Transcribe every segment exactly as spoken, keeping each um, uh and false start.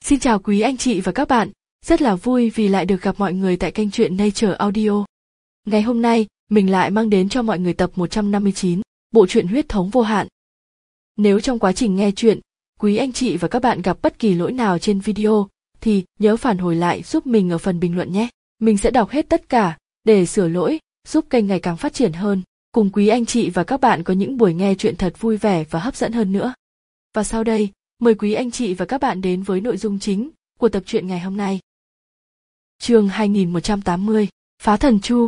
Xin chào quý anh chị và các bạn, rất là vui vì lại được gặp mọi người tại kênh truyện Nature Audio. Ngày hôm nay, mình lại mang đến cho mọi người tập một trăm năm mươi chín, bộ truyện Huyết thống vô hạn. Nếu trong quá trình nghe truyện, quý anh chị và các bạn gặp bất kỳ lỗi nào trên video, thì nhớ phản hồi lại giúp mình ở phần bình luận nhé. Mình sẽ đọc hết tất cả, để sửa lỗi, giúp kênh ngày càng phát triển hơn, cùng quý anh chị và các bạn có những buổi nghe truyện thật vui vẻ và hấp dẫn hơn nữa. Và sau đây, mời quý anh chị và các bạn đến với nội dung chính của tập truyện ngày hôm nay. Chương hai nghìn một trăm tám mươi, Phá Thần Chu.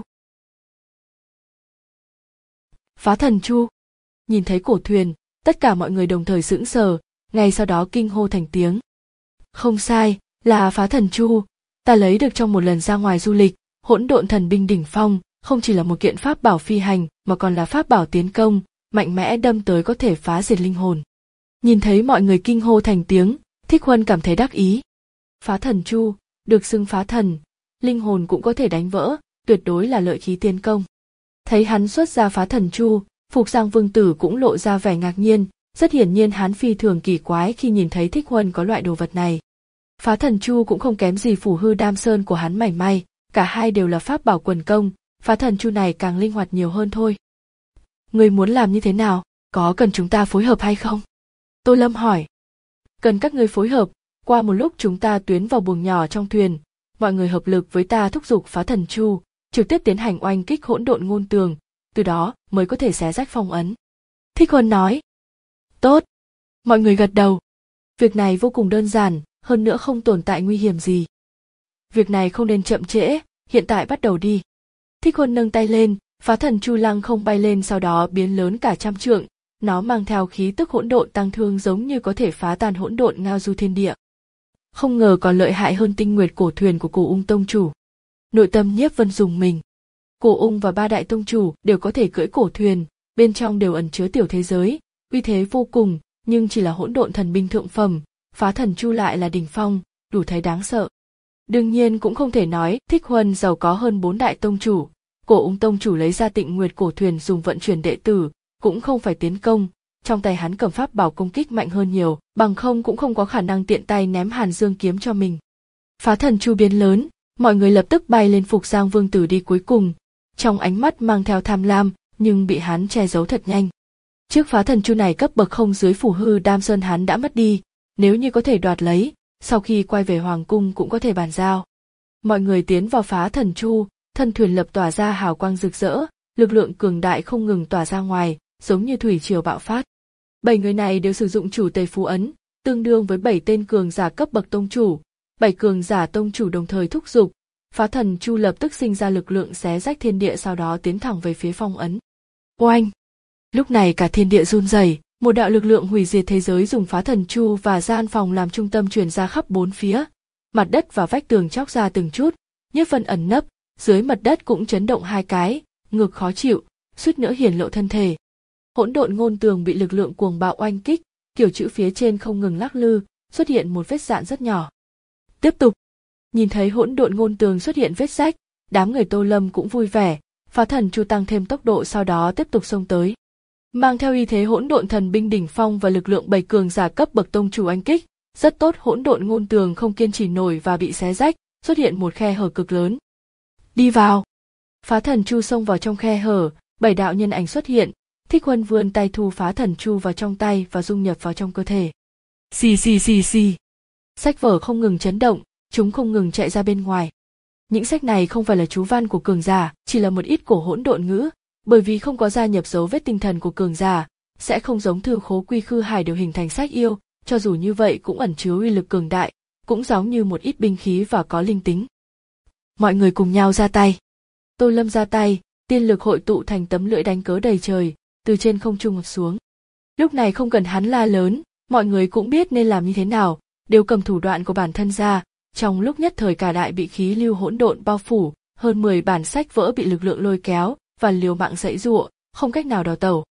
Phá Thần Chu. Nhìn thấy cổ thuyền, tất cả mọi người đồng thời sững sờ, ngay sau đó kinh hô thành tiếng. Không sai, là Phá Thần Chu, ta lấy được trong một lần ra ngoài du lịch, hỗn độn thần binh đỉnh phong, không chỉ là một kiện pháp bảo phi hành, mà còn là pháp bảo tiến công, mạnh mẽ đâm tới có thể phá diệt linh hồn. Nhìn thấy mọi người kinh hô thành tiếng, Thích Huân cảm thấy đắc ý. Phá Thần Chu, được xưng phá thần, linh hồn cũng có thể đánh vỡ, tuyệt đối là lợi khí tiến công. Thấy hắn xuất ra Phá Thần Chu, Phục Giang Vương Tử cũng lộ ra vẻ ngạc nhiên, rất hiển nhiên hắn phi thường kỳ quái khi nhìn thấy Thích Huân có loại đồ vật này. Phá Thần Chu cũng không kém gì Phủ Hư Đam Sơn của hắn mảy may, cả hai đều là pháp bảo quần công, Phá Thần Chu này càng linh hoạt nhiều hơn thôi. Người muốn làm như thế nào, có cần chúng ta phối hợp hay không? Tô Lâm hỏi. Cần các ngươi phối hợp, qua một lúc chúng ta tuyến vào buồng nhỏ trong thuyền, mọi người hợp lực với ta thúc giục Phá Thần Chu, trực tiếp tiến hành oanh kích hỗn độn ngôn tường, từ đó mới có thể xé rách phong ấn. Thích Huân nói. Tốt. Mọi người gật đầu. Việc này vô cùng đơn giản, hơn nữa không tồn tại nguy hiểm gì. Việc này không nên chậm trễ, hiện tại bắt đầu đi. Thích Huân nâng tay lên, Phá Thần Chu lăng không bay lên, sau đó biến lớn cả trăm trượng. Nó mang theo khí tức hỗn độn tăng thương, giống như có thể phá tan hỗn độn ngao du thiên địa. Không ngờ còn lợi hại hơn tinh nguyệt cổ thuyền của Cổ Ung tông chủ. Nội tâm Nhiếp Vân dùng mình. Cổ Ung và ba đại tông chủ đều có thể cưỡi cổ thuyền, bên trong đều ẩn chứa tiểu thế giới, uy thế vô cùng, nhưng chỉ là hỗn độn thần binh thượng phẩm, Phá Thần Chu lại là đỉnh phong, đủ thấy đáng sợ. Đương nhiên cũng không thể nói Thích Huân giàu có hơn bốn đại tông chủ. Cổ Ung tông chủ lấy ra Tịnh Nguyệt cổ thuyền dùng vận chuyển đệ tử, cũng không phải tiến công, trong tay hắn cầm pháp bảo công kích mạnh hơn nhiều, bằng không cũng không có khả năng tiện tay ném Hàn Dương kiếm cho mình. Phá Thần Chu biến lớn, mọi người lập tức bay lên Phục Giang Vương Tử đi cuối cùng, trong ánh mắt mang theo tham lam, nhưng bị hắn che giấu thật nhanh. Chiếc Phá Thần Chu này cấp bậc không dưới Phủ Hư Đam Sơn hắn đã mất đi, nếu như có thể đoạt lấy, sau khi quay về hoàng cung cũng có thể bàn giao. Mọi người tiến vào Phá Thần Chu, thân thuyền lập tỏa ra hào quang rực rỡ, lực lượng cường đại không ngừng tỏa ra ngoài, giống như thủy triều bạo phát. Bảy người này đều sử dụng chủ tề phú ấn, tương đương với bảy tên cường giả cấp bậc tông chủ. Bảy cường giả tông chủ đồng thời thúc giục, Phá Thần Chu lập tức sinh ra lực lượng xé rách thiên địa, sau đó tiến thẳng về phía phong ấn. Oanh! Lúc này cả thiên địa run rẩy, một đạo lực lượng hủy diệt thế giới dùng Phá Thần Chu và gian phòng làm trung tâm truyền ra khắp bốn phía, mặt đất và vách tường chóc ra từng chút. Nhiếp Vân ẩn nấp, dưới mặt đất cũng chấn động hai cái, ngực khó chịu, suýt nữa hiển lộ thân thể. Hỗn độn ngôn tường bị lực lượng cuồng bạo oanh kích, kiểu chữ phía trên không ngừng lắc lư, xuất hiện một vết rạn rất nhỏ. Tiếp tục. Nhìn thấy hỗn độn ngôn tường xuất hiện vết rách, đám người Tô Lâm cũng vui vẻ, Phá Thần Chu tăng thêm tốc độ, sau đó tiếp tục xông tới. Mang theo uy thế hỗn độn thần binh đỉnh phong và lực lượng bảy cường giả cấp bậc tông chủ oanh kích, rất tốt, hỗn độn ngôn tường không kiên trì nổi và bị xé rách, xuất hiện một khe hở cực lớn. Đi vào. Phá Thần Chu xông vào trong khe hở, bảy đạo nhân ảnh xuất hiện. Thích Huân vươn tay thu Phá Thần Chu vào trong tay và dung nhập vào trong cơ thể. Xì xì xì xì. Sách vở không ngừng chấn động, chúng không ngừng chạy ra bên ngoài. Những sách này không phải là chú văn của cường giả, chỉ là một ít cổ hỗn độn ngữ, bởi vì không có gia nhập dấu vết tinh thần của cường giả, sẽ không giống Thư Khố Quy Khư Hải đều hình thành sách yêu, cho dù như vậy cũng ẩn chứa uy lực cường đại, cũng giống như một ít binh khí và có linh tính. Mọi người cùng nhau ra tay. Tô Lâm ra tay, tiên lực hội tụ thành tấm lưỡi đánh cớ đầy trời, từ trên không trung xuống. Lúc này không cần hắn la lớn, mọi người cũng biết nên làm như thế nào, đều cầm thủ đoạn của bản thân ra, trong lúc nhất thời cả đại bị khí lưu hỗn độn bao phủ, hơn mười bản sách vỡ bị lực lượng lôi kéo và liều mạng giãy giụa, không cách nào đào tẩu.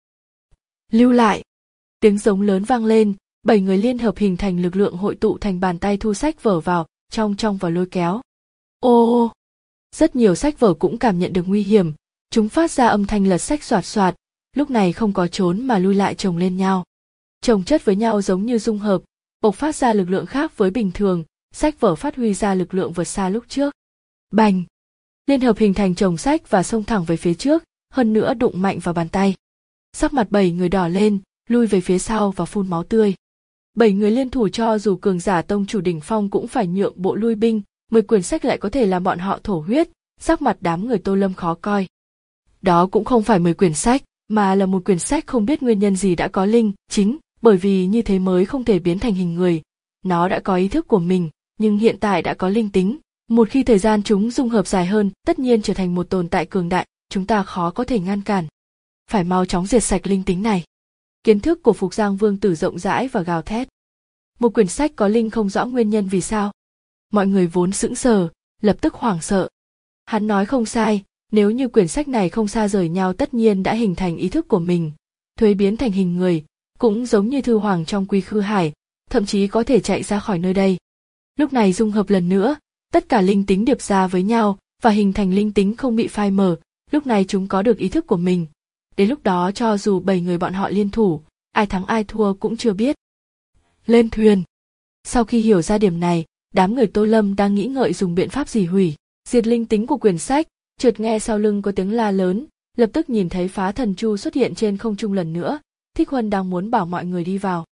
Lưu lại! Tiếng giống lớn vang lên, bảy người liên hợp hình thành lực lượng hội tụ thành bàn tay thu sách vở vào, trong trong và lôi kéo. Ô ô! Rất nhiều sách vở cũng cảm nhận được nguy hiểm, chúng phát ra âm thanh lật sách xoạt xoạt, lúc này không có trốn mà lui lại chồng lên nhau. Chồng chất với nhau giống như dung hợp, bộc phát ra lực lượng khác với bình thường, sách vở phát huy ra lực lượng vượt xa lúc trước. Bành! Liên hợp hình thành chồng sách và xông thẳng về phía trước, hơn nữa đụng mạnh vào bàn tay. Sắc mặt bảy người đỏ lên, lui về phía sau và phun máu tươi. Bảy người liên thủ cho dù cường giả tông chủ đỉnh phong cũng phải nhượng bộ lui binh, mười quyển sách lại có thể làm bọn họ thổ huyết, sắc mặt đám người Tô Lâm khó coi. Đó cũng không phải mười quyển sách, mà là một quyển sách không biết nguyên nhân gì đã có linh, chính, bởi vì như thế mới không thể biến thành hình người. Nó đã có ý thức của mình, nhưng hiện tại đã có linh tính. Một khi thời gian chúng dung hợp dài hơn, tất nhiên trở thành một tồn tại cường đại, chúng ta khó có thể ngăn cản. Phải mau chóng diệt sạch linh tính này. Kiến thức của Phục Giang Vương Tử rộng rãi và gào thét. Một quyển sách có linh không rõ nguyên nhân vì sao. Mọi người vốn sững sờ, lập tức hoảng sợ. Hắn nói không sai, nếu như quyển sách này không xa rời nhau tất nhiên đã hình thành ý thức của mình, thuế biến thành hình người, cũng giống như Thư Hoàng trong Quy Khư Hải, thậm chí có thể chạy ra khỏi nơi đây. Lúc này dung hợp lần nữa, tất cả linh tính điệp ra với nhau và hình thành linh tính không bị phai mờ, lúc này chúng có được ý thức của mình. Đến lúc đó cho dù bảy người bọn họ liên thủ, ai thắng ai thua cũng chưa biết. Lên thuyền! Sau khi hiểu ra điểm này, đám người Tô Lâm đang nghĩ ngợi dùng biện pháp gì hủy, diệt linh tính của quyển sách, chợt nghe sau lưng có tiếng la lớn, lập tức nhìn thấy Phá Thần Chu xuất hiện trên không trung lần nữa, Thích Huân đang muốn bảo mọi người đi vào.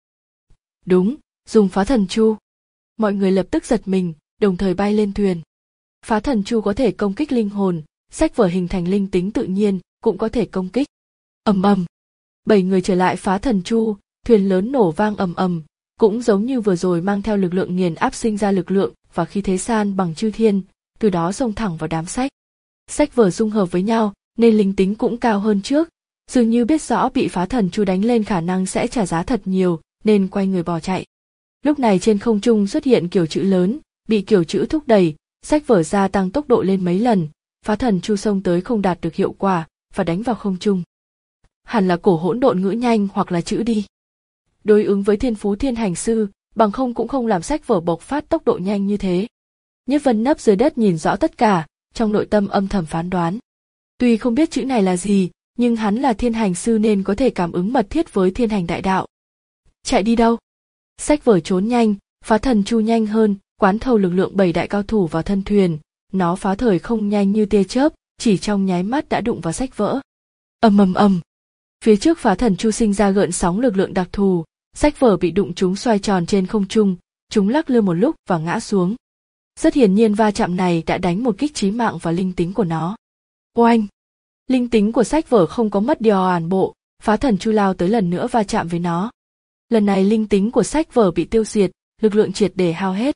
Đúng, dùng Phá Thần Chu. Mọi người lập tức giật mình, đồng thời bay lên thuyền. Phá Thần Chu có thể công kích linh hồn, sách vở hình thành linh tính tự nhiên cũng có thể công kích. Ầm ầm. Bảy người trở lại Phá Thần Chu, thuyền lớn nổ vang ầm ầm, cũng giống như vừa rồi mang theo lực lượng nghiền áp sinh ra lực lượng và khí thế san bằng chư thiên, từ đó xông thẳng vào đám sách. Sách vở dung hợp với nhau, nên linh tính cũng cao hơn trước, dường như biết rõ bị Phá Thần Chu đánh lên khả năng sẽ trả giá thật nhiều, nên quay người bỏ chạy. Lúc này trên không trung xuất hiện kiểu chữ lớn, bị kiểu chữ thúc đẩy, sách vở gia tăng tốc độ lên mấy lần, Phá Thần Chu xông tới không đạt được hiệu quả và đánh vào không trung. Hẳn là cổ hỗn độn ngữ nhanh hoặc là chữ đi. Đối ứng với thiên phú thiên hành sư, bằng không cũng không làm sách vở bộc phát tốc độ nhanh như thế. Nhiếp Vân nấp dưới đất nhìn rõ tất cả, trong nội tâm âm thầm phán đoán. Tuy không biết chữ này là gì, nhưng hắn là thiên hành sư nên có thể cảm ứng mật thiết với thiên hành đại đạo. Chạy đi đâu? Sách vở trốn nhanh, Phá Thần Chu nhanh hơn, quán thâu lực lượng bảy đại cao thủ vào thân thuyền, nó phá thời không nhanh như tia chớp, chỉ trong nháy mắt đã đụng vào sách vở. Ầm ầm ầm. Phía trước Phá Thần Chu sinh ra gợn sóng lực lượng đặc thù, sách vở bị đụng chúng xoay tròn trên không trung, chúng lắc lư một lúc và ngã xuống. Rất hiển nhiên va chạm này đã đánh một kích chí mạng vào linh tính của nó. Oanh! Linh tính của sách vở không có mất đi toàn bộ, Phá Thần Chu lao tới lần nữa va chạm với nó. Lần này linh tính của sách vở bị tiêu diệt, lực lượng triệt để hao hết.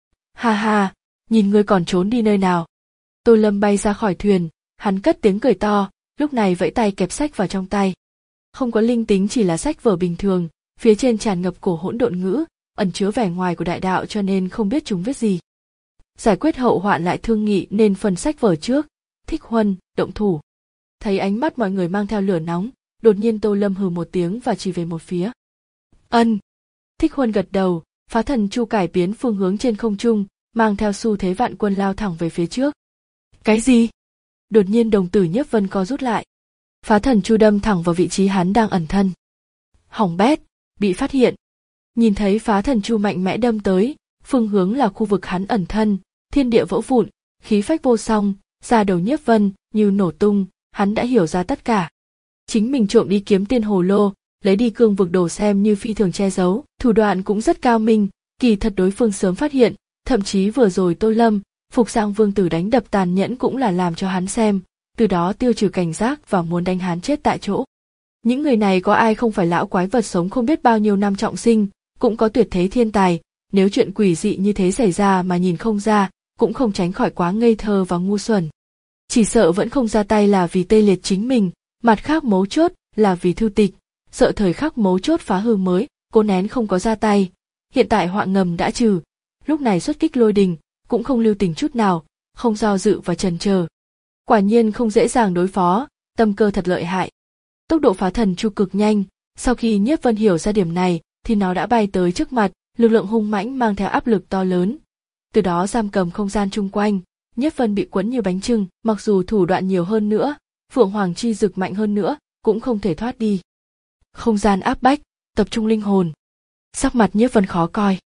Ha ha, nhìn ngươi còn trốn đi nơi nào? Tô Lâm bay ra khỏi thuyền, hắn cất tiếng cười to, lúc này vẫy tay kẹp sách vào trong tay. Không có linh tính chỉ là sách vở bình thường, phía trên tràn ngập cổ hỗn độn ngữ, ẩn chứa vẻ ngoài của đại đạo cho nên không biết chúng viết gì. Giải quyết hậu hoạn lại thương nghị nên phần sách vở trước, Thích Huân, động thủ. Thấy ánh mắt mọi người mang theo lửa nóng, đột nhiên Tô Lâm hừ một tiếng và chỉ về một phía. Ân. Thích Huân gật đầu, Phá Thần Chu cải biến phương hướng trên không trung, mang theo xu thế vạn quân lao thẳng về phía trước. Cái gì? Đột nhiên đồng tử Nhiếp Vân co rút lại. Phá Thần Chu đâm thẳng vào vị trí hắn đang ẩn thân. Hỏng bét, bị phát hiện. Nhìn thấy Phá Thần Chu mạnh mẽ đâm tới, phương hướng là khu vực hắn ẩn thân, thiên địa vỡ vụn, khí phách vô song, da đầu Nhiếp Vân như nổ tung, hắn đã hiểu ra tất cả. Chính mình trộm đi kiếm tiên hồ lô, lấy đi cương vực đồ xem như phi thường che giấu, thủ đoạn cũng rất cao minh, kỳ thật đối phương sớm phát hiện, thậm chí vừa rồi Tô Lâm, Phục Giang Vương Tử đánh đập tàn nhẫn cũng là làm cho hắn xem, từ đó tiêu trừ cảnh giác và muốn đánh hắn chết tại chỗ. Những người này có ai không phải lão quái vật sống không biết bao nhiêu năm trọng sinh, cũng có tuyệt thế thiên tài, nếu chuyện quỷ dị như thế xảy ra mà nhìn không ra, cũng không tránh khỏi quá ngây thơ và ngu xuẩn. Chỉ sợ vẫn không ra tay là vì tê liệt chính mình, mặt khác mấu chốt là vì thư tịch, sợ thời khắc mấu chốt phá hư mới, cố nén không có ra tay. Hiện tại họa ngầm đã trừ, lúc này xuất kích lôi đình, cũng không lưu tình chút nào, không do dự và chần chờ. Quả nhiên không dễ dàng đối phó, tâm cơ thật lợi hại. Tốc độ Phá Thần Chu cực nhanh, sau khi Nhiếp Vân hiểu ra điểm này, thì nó đã bay tới trước mặt, lực lượng hung mãnh mang theo áp lực to lớn. Từ đó giam cầm không gian chung quanh, Nhiếp Vân bị quấn như bánh chưng, mặc dù thủ đoạn nhiều hơn nữa, Phượng Hoàng chi dực mạnh hơn nữa, cũng không thể thoát đi. Không gian áp bách, tập trung linh hồn. Sắc mặt Nhiếp Vân khó coi.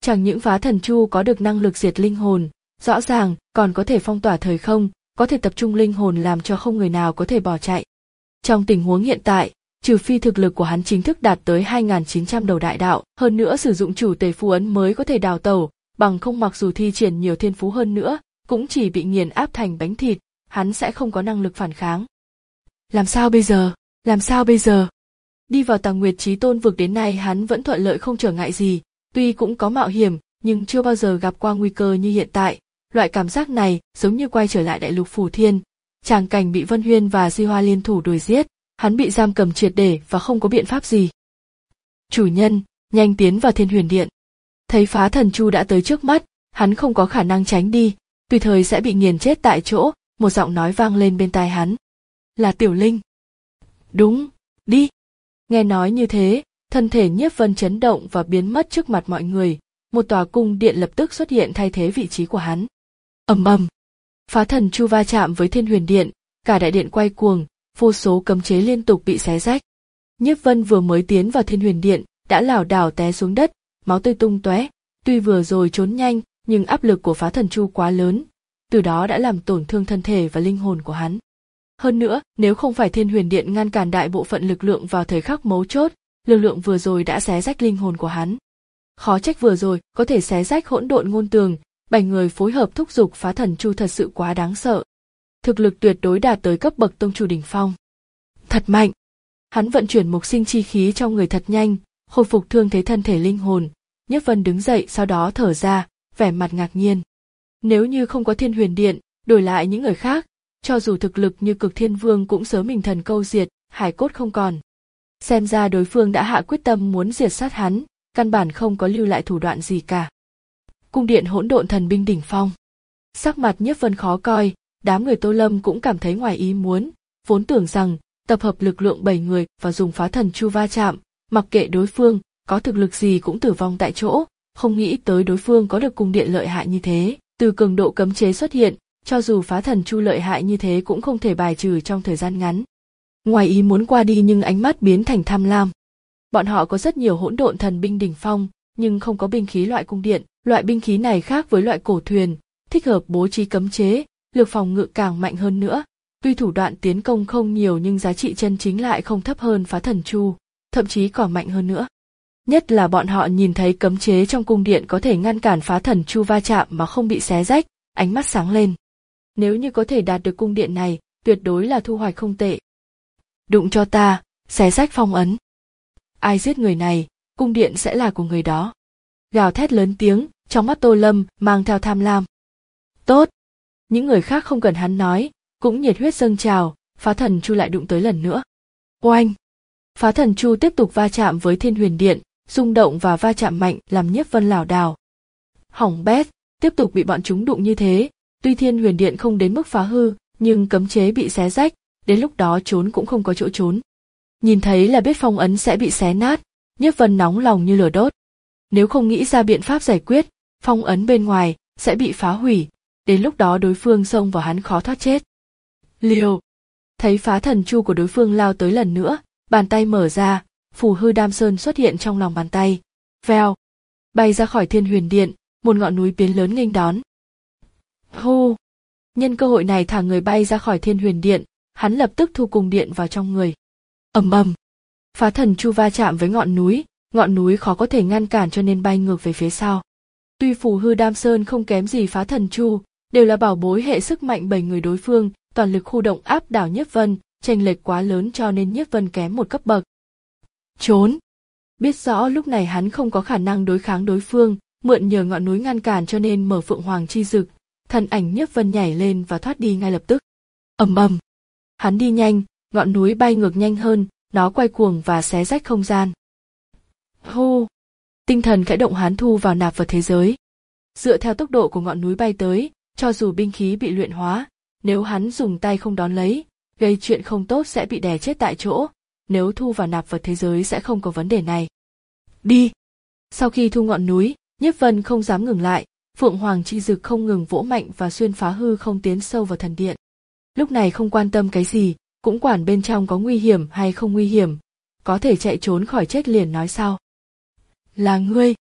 Chẳng những phá thần chu có được năng lực diệt linh hồn, rõ ràng còn có thể phong tỏa thời không, có thể tập trung linh hồn làm cho không người nào có thể bỏ chạy. Trong tình huống hiện tại, trừ phi thực lực của hắn chính thức đạt tới hai nghìn chín trăm đầu đại đạo, hơn nữa sử dụng chủ tề phù ấn mới có thể đào tẩu, bằng không mặc dù thi triển nhiều thiên phú hơn nữa, cũng chỉ bị nghiền áp thành bánh thịt, hắn sẽ không có năng lực phản kháng. Làm sao bây giờ? Làm sao bây giờ? Đi vào Tàng Nguyệt Chí Tôn vực đến nay hắn vẫn thuận lợi không trở ngại gì, tuy cũng có mạo hiểm, nhưng chưa bao giờ gặp qua nguy cơ như hiện tại. Loại cảm giác này giống như quay trở lại đại lục Phủ Thiên, tràng cảnh bị Vân Huyên và Di Hoa liên thủ đuổi giết, hắn bị giam cầm triệt để và không có biện pháp gì. Chủ nhân, nhanh tiến vào Thiên Huyền Điện. Thấy phá thần chu đã tới trước mắt, hắn không có khả năng tránh đi, tùy thời sẽ bị nghiền chết tại chỗ, một giọng nói vang lên bên tai hắn. Là Tiểu Linh. Đúng, đi. Nghe nói như thế, thân thể Nhiếp Vân chấn động và biến mất trước mặt mọi người, một tòa cung điện lập tức xuất hiện thay thế vị trí của hắn. Ầm ầm, phá thần chu va chạm với Thiên Huyền Điện, cả đại điện quay cuồng, vô số cấm chế liên tục bị xé rách. Nhiếp Vân vừa mới tiến vào Thiên Huyền Điện, đã lảo đảo té xuống đất, máu tươi tung tóe. Tuy vừa rồi trốn nhanh, nhưng áp lực của phá thần chu quá lớn, từ đó đã làm tổn thương thân thể và linh hồn của hắn. Hơn nữa, nếu không phải Thiên Huyền Điện ngăn cản đại bộ phận lực lượng vào thời khắc mấu chốt, lực lượng vừa rồi đã xé rách linh hồn của hắn. Khó trách vừa rồi có thể xé rách hỗn độn ngôn tường, bảy người phối hợp thúc giục phá thần chu thật sự quá đáng sợ. Thực lực tuyệt đối đạt tới cấp bậc tông chủ đỉnh phong. Thật mạnh. Hắn vận chuyển mục sinh chi khí trong người thật nhanh, khôi phục thương thế thân thể linh hồn. Nhiếp Vân đứng dậy sau đó thở ra, vẻ mặt ngạc nhiên. Nếu như không có Thiên Huyền Điện, đổi lại những người khác, cho dù thực lực như Cực Thiên Vương cũng sớm mình thần câu diệt, hải cốt không còn. Xem ra đối phương đã hạ quyết tâm muốn diệt sát hắn, căn bản không có lưu lại thủ đoạn gì cả. Cung điện hỗn độn thần binh đỉnh phong. Sắc mặt Nhiếp Vân khó coi, đám người Tô Lâm cũng cảm thấy ngoài ý muốn, vốn tưởng rằng tập hợp lực lượng bảy người và dùng phá thần chu va chạm, mặc kệ đối phương có thực lực gì cũng tử vong tại chỗ, không nghĩ tới đối phương có được cung điện lợi hại như thế. Từ cường độ cấm chế xuất hiện, cho dù phá thần chu lợi hại như thế cũng không thể bài trừ trong thời gian ngắn. Ngoài ý muốn qua đi nhưng ánh mắt biến thành tham lam. Bọn họ có rất nhiều hỗn độn thần binh đỉnh phong, nhưng không có binh khí loại cung điện. Loại binh khí này khác với loại cổ thuyền, thích hợp bố trí cấm chế, lực phòng ngự càng mạnh hơn nữa. Tuy thủ đoạn tiến công không nhiều nhưng giá trị chân chính lại không thấp hơn phá thần chu, thậm chí còn mạnh hơn nữa. Nhất là bọn họ nhìn thấy cấm chế trong cung điện có thể ngăn cản phá thần chu va chạm mà không bị xé rách, ánh mắt sáng lên. Nếu như có thể đạt được cung điện này, tuyệt đối là thu hoạch không tệ. Đụng cho ta, xé rách phong ấn. Ai giết người này, cung điện sẽ là của người đó. Gào thét lớn tiếng, trong mắt Tô Lâm mang theo tham lam. Tốt. Những người khác không cần hắn nói, cũng nhiệt huyết dâng trào, phá thần chu lại đụng tới lần nữa. Oanh! Phá thần chu tiếp tục va chạm với Thiên Huyền Điện, rung động và va chạm mạnh làm Nhiếp Vân lảo đảo. Hỏng bét, tiếp tục bị bọn chúng đụng như thế, tuy Thiên Huyền Điện không đến mức phá hư, nhưng cấm chế bị xé rách, đến lúc đó trốn cũng không có chỗ trốn. Nhìn thấy là biết phong ấn sẽ bị xé nát, Nhiếp Vân nóng lòng như lửa đốt. Nếu không nghĩ ra biện pháp giải quyết, phong ấn bên ngoài sẽ bị phá hủy, đến lúc đó đối phương xông vào hắn khó thoát chết. Liều! Thấy phá thần chu của đối phương lao tới lần nữa, bàn tay mở ra, phù hư đam sơn xuất hiện trong lòng bàn tay. Vèo! Bay ra khỏi Thiên Huyền Điện, một ngọn núi biến lớn nghênh đón. Hô! Nhân cơ hội này thả người bay ra khỏi Thiên Huyền Điện, hắn lập tức thu cung điện vào trong người. Ầm ầm! Phá thần chu va chạm với ngọn núi, ngọn núi khó có thể ngăn cản cho nên bay ngược về phía sau. Tuy phù hư đam sơn không kém gì phá thần chu, đều là bảo bối hệ sức mạnh bảy người đối phương, toàn lực khu động áp đảo Nhiếp Vân, chênh lệch quá lớn cho nên Nhiếp Vân kém một cấp bậc. Trốn! Biết rõ lúc này hắn không có khả năng đối kháng đối phương, mượn nhờ ngọn núi ngăn cản cho nên mở Phượng Hoàng chi dực, thân ảnh Nhiếp Vân nhảy lên và thoát đi ngay lập tức. Ầm ầm! Hắn đi nhanh, ngọn núi bay ngược nhanh hơn, nó quay cuồng và xé rách không gian. Hô! Tinh thần khẽ động hắn thu vào nạp vật thế giới. Dựa theo tốc độ của ngọn núi bay tới, cho dù binh khí bị luyện hóa, nếu hắn dùng tay không đón lấy, gây chuyện không tốt sẽ bị đè chết tại chỗ, nếu thu vào nạp vật thế giới sẽ không có vấn đề này. Đi! Sau khi thu ngọn núi, Nhiếp Vân không dám ngừng lại, Phượng Hoàng chi dực không ngừng vỗ mạnh và xuyên phá hư không tiến sâu vào thần điện. Lúc này không quan tâm cái gì, cũng quản bên trong có nguy hiểm hay không nguy hiểm, có thể chạy trốn khỏi chết liền nói sau. Là ngươi!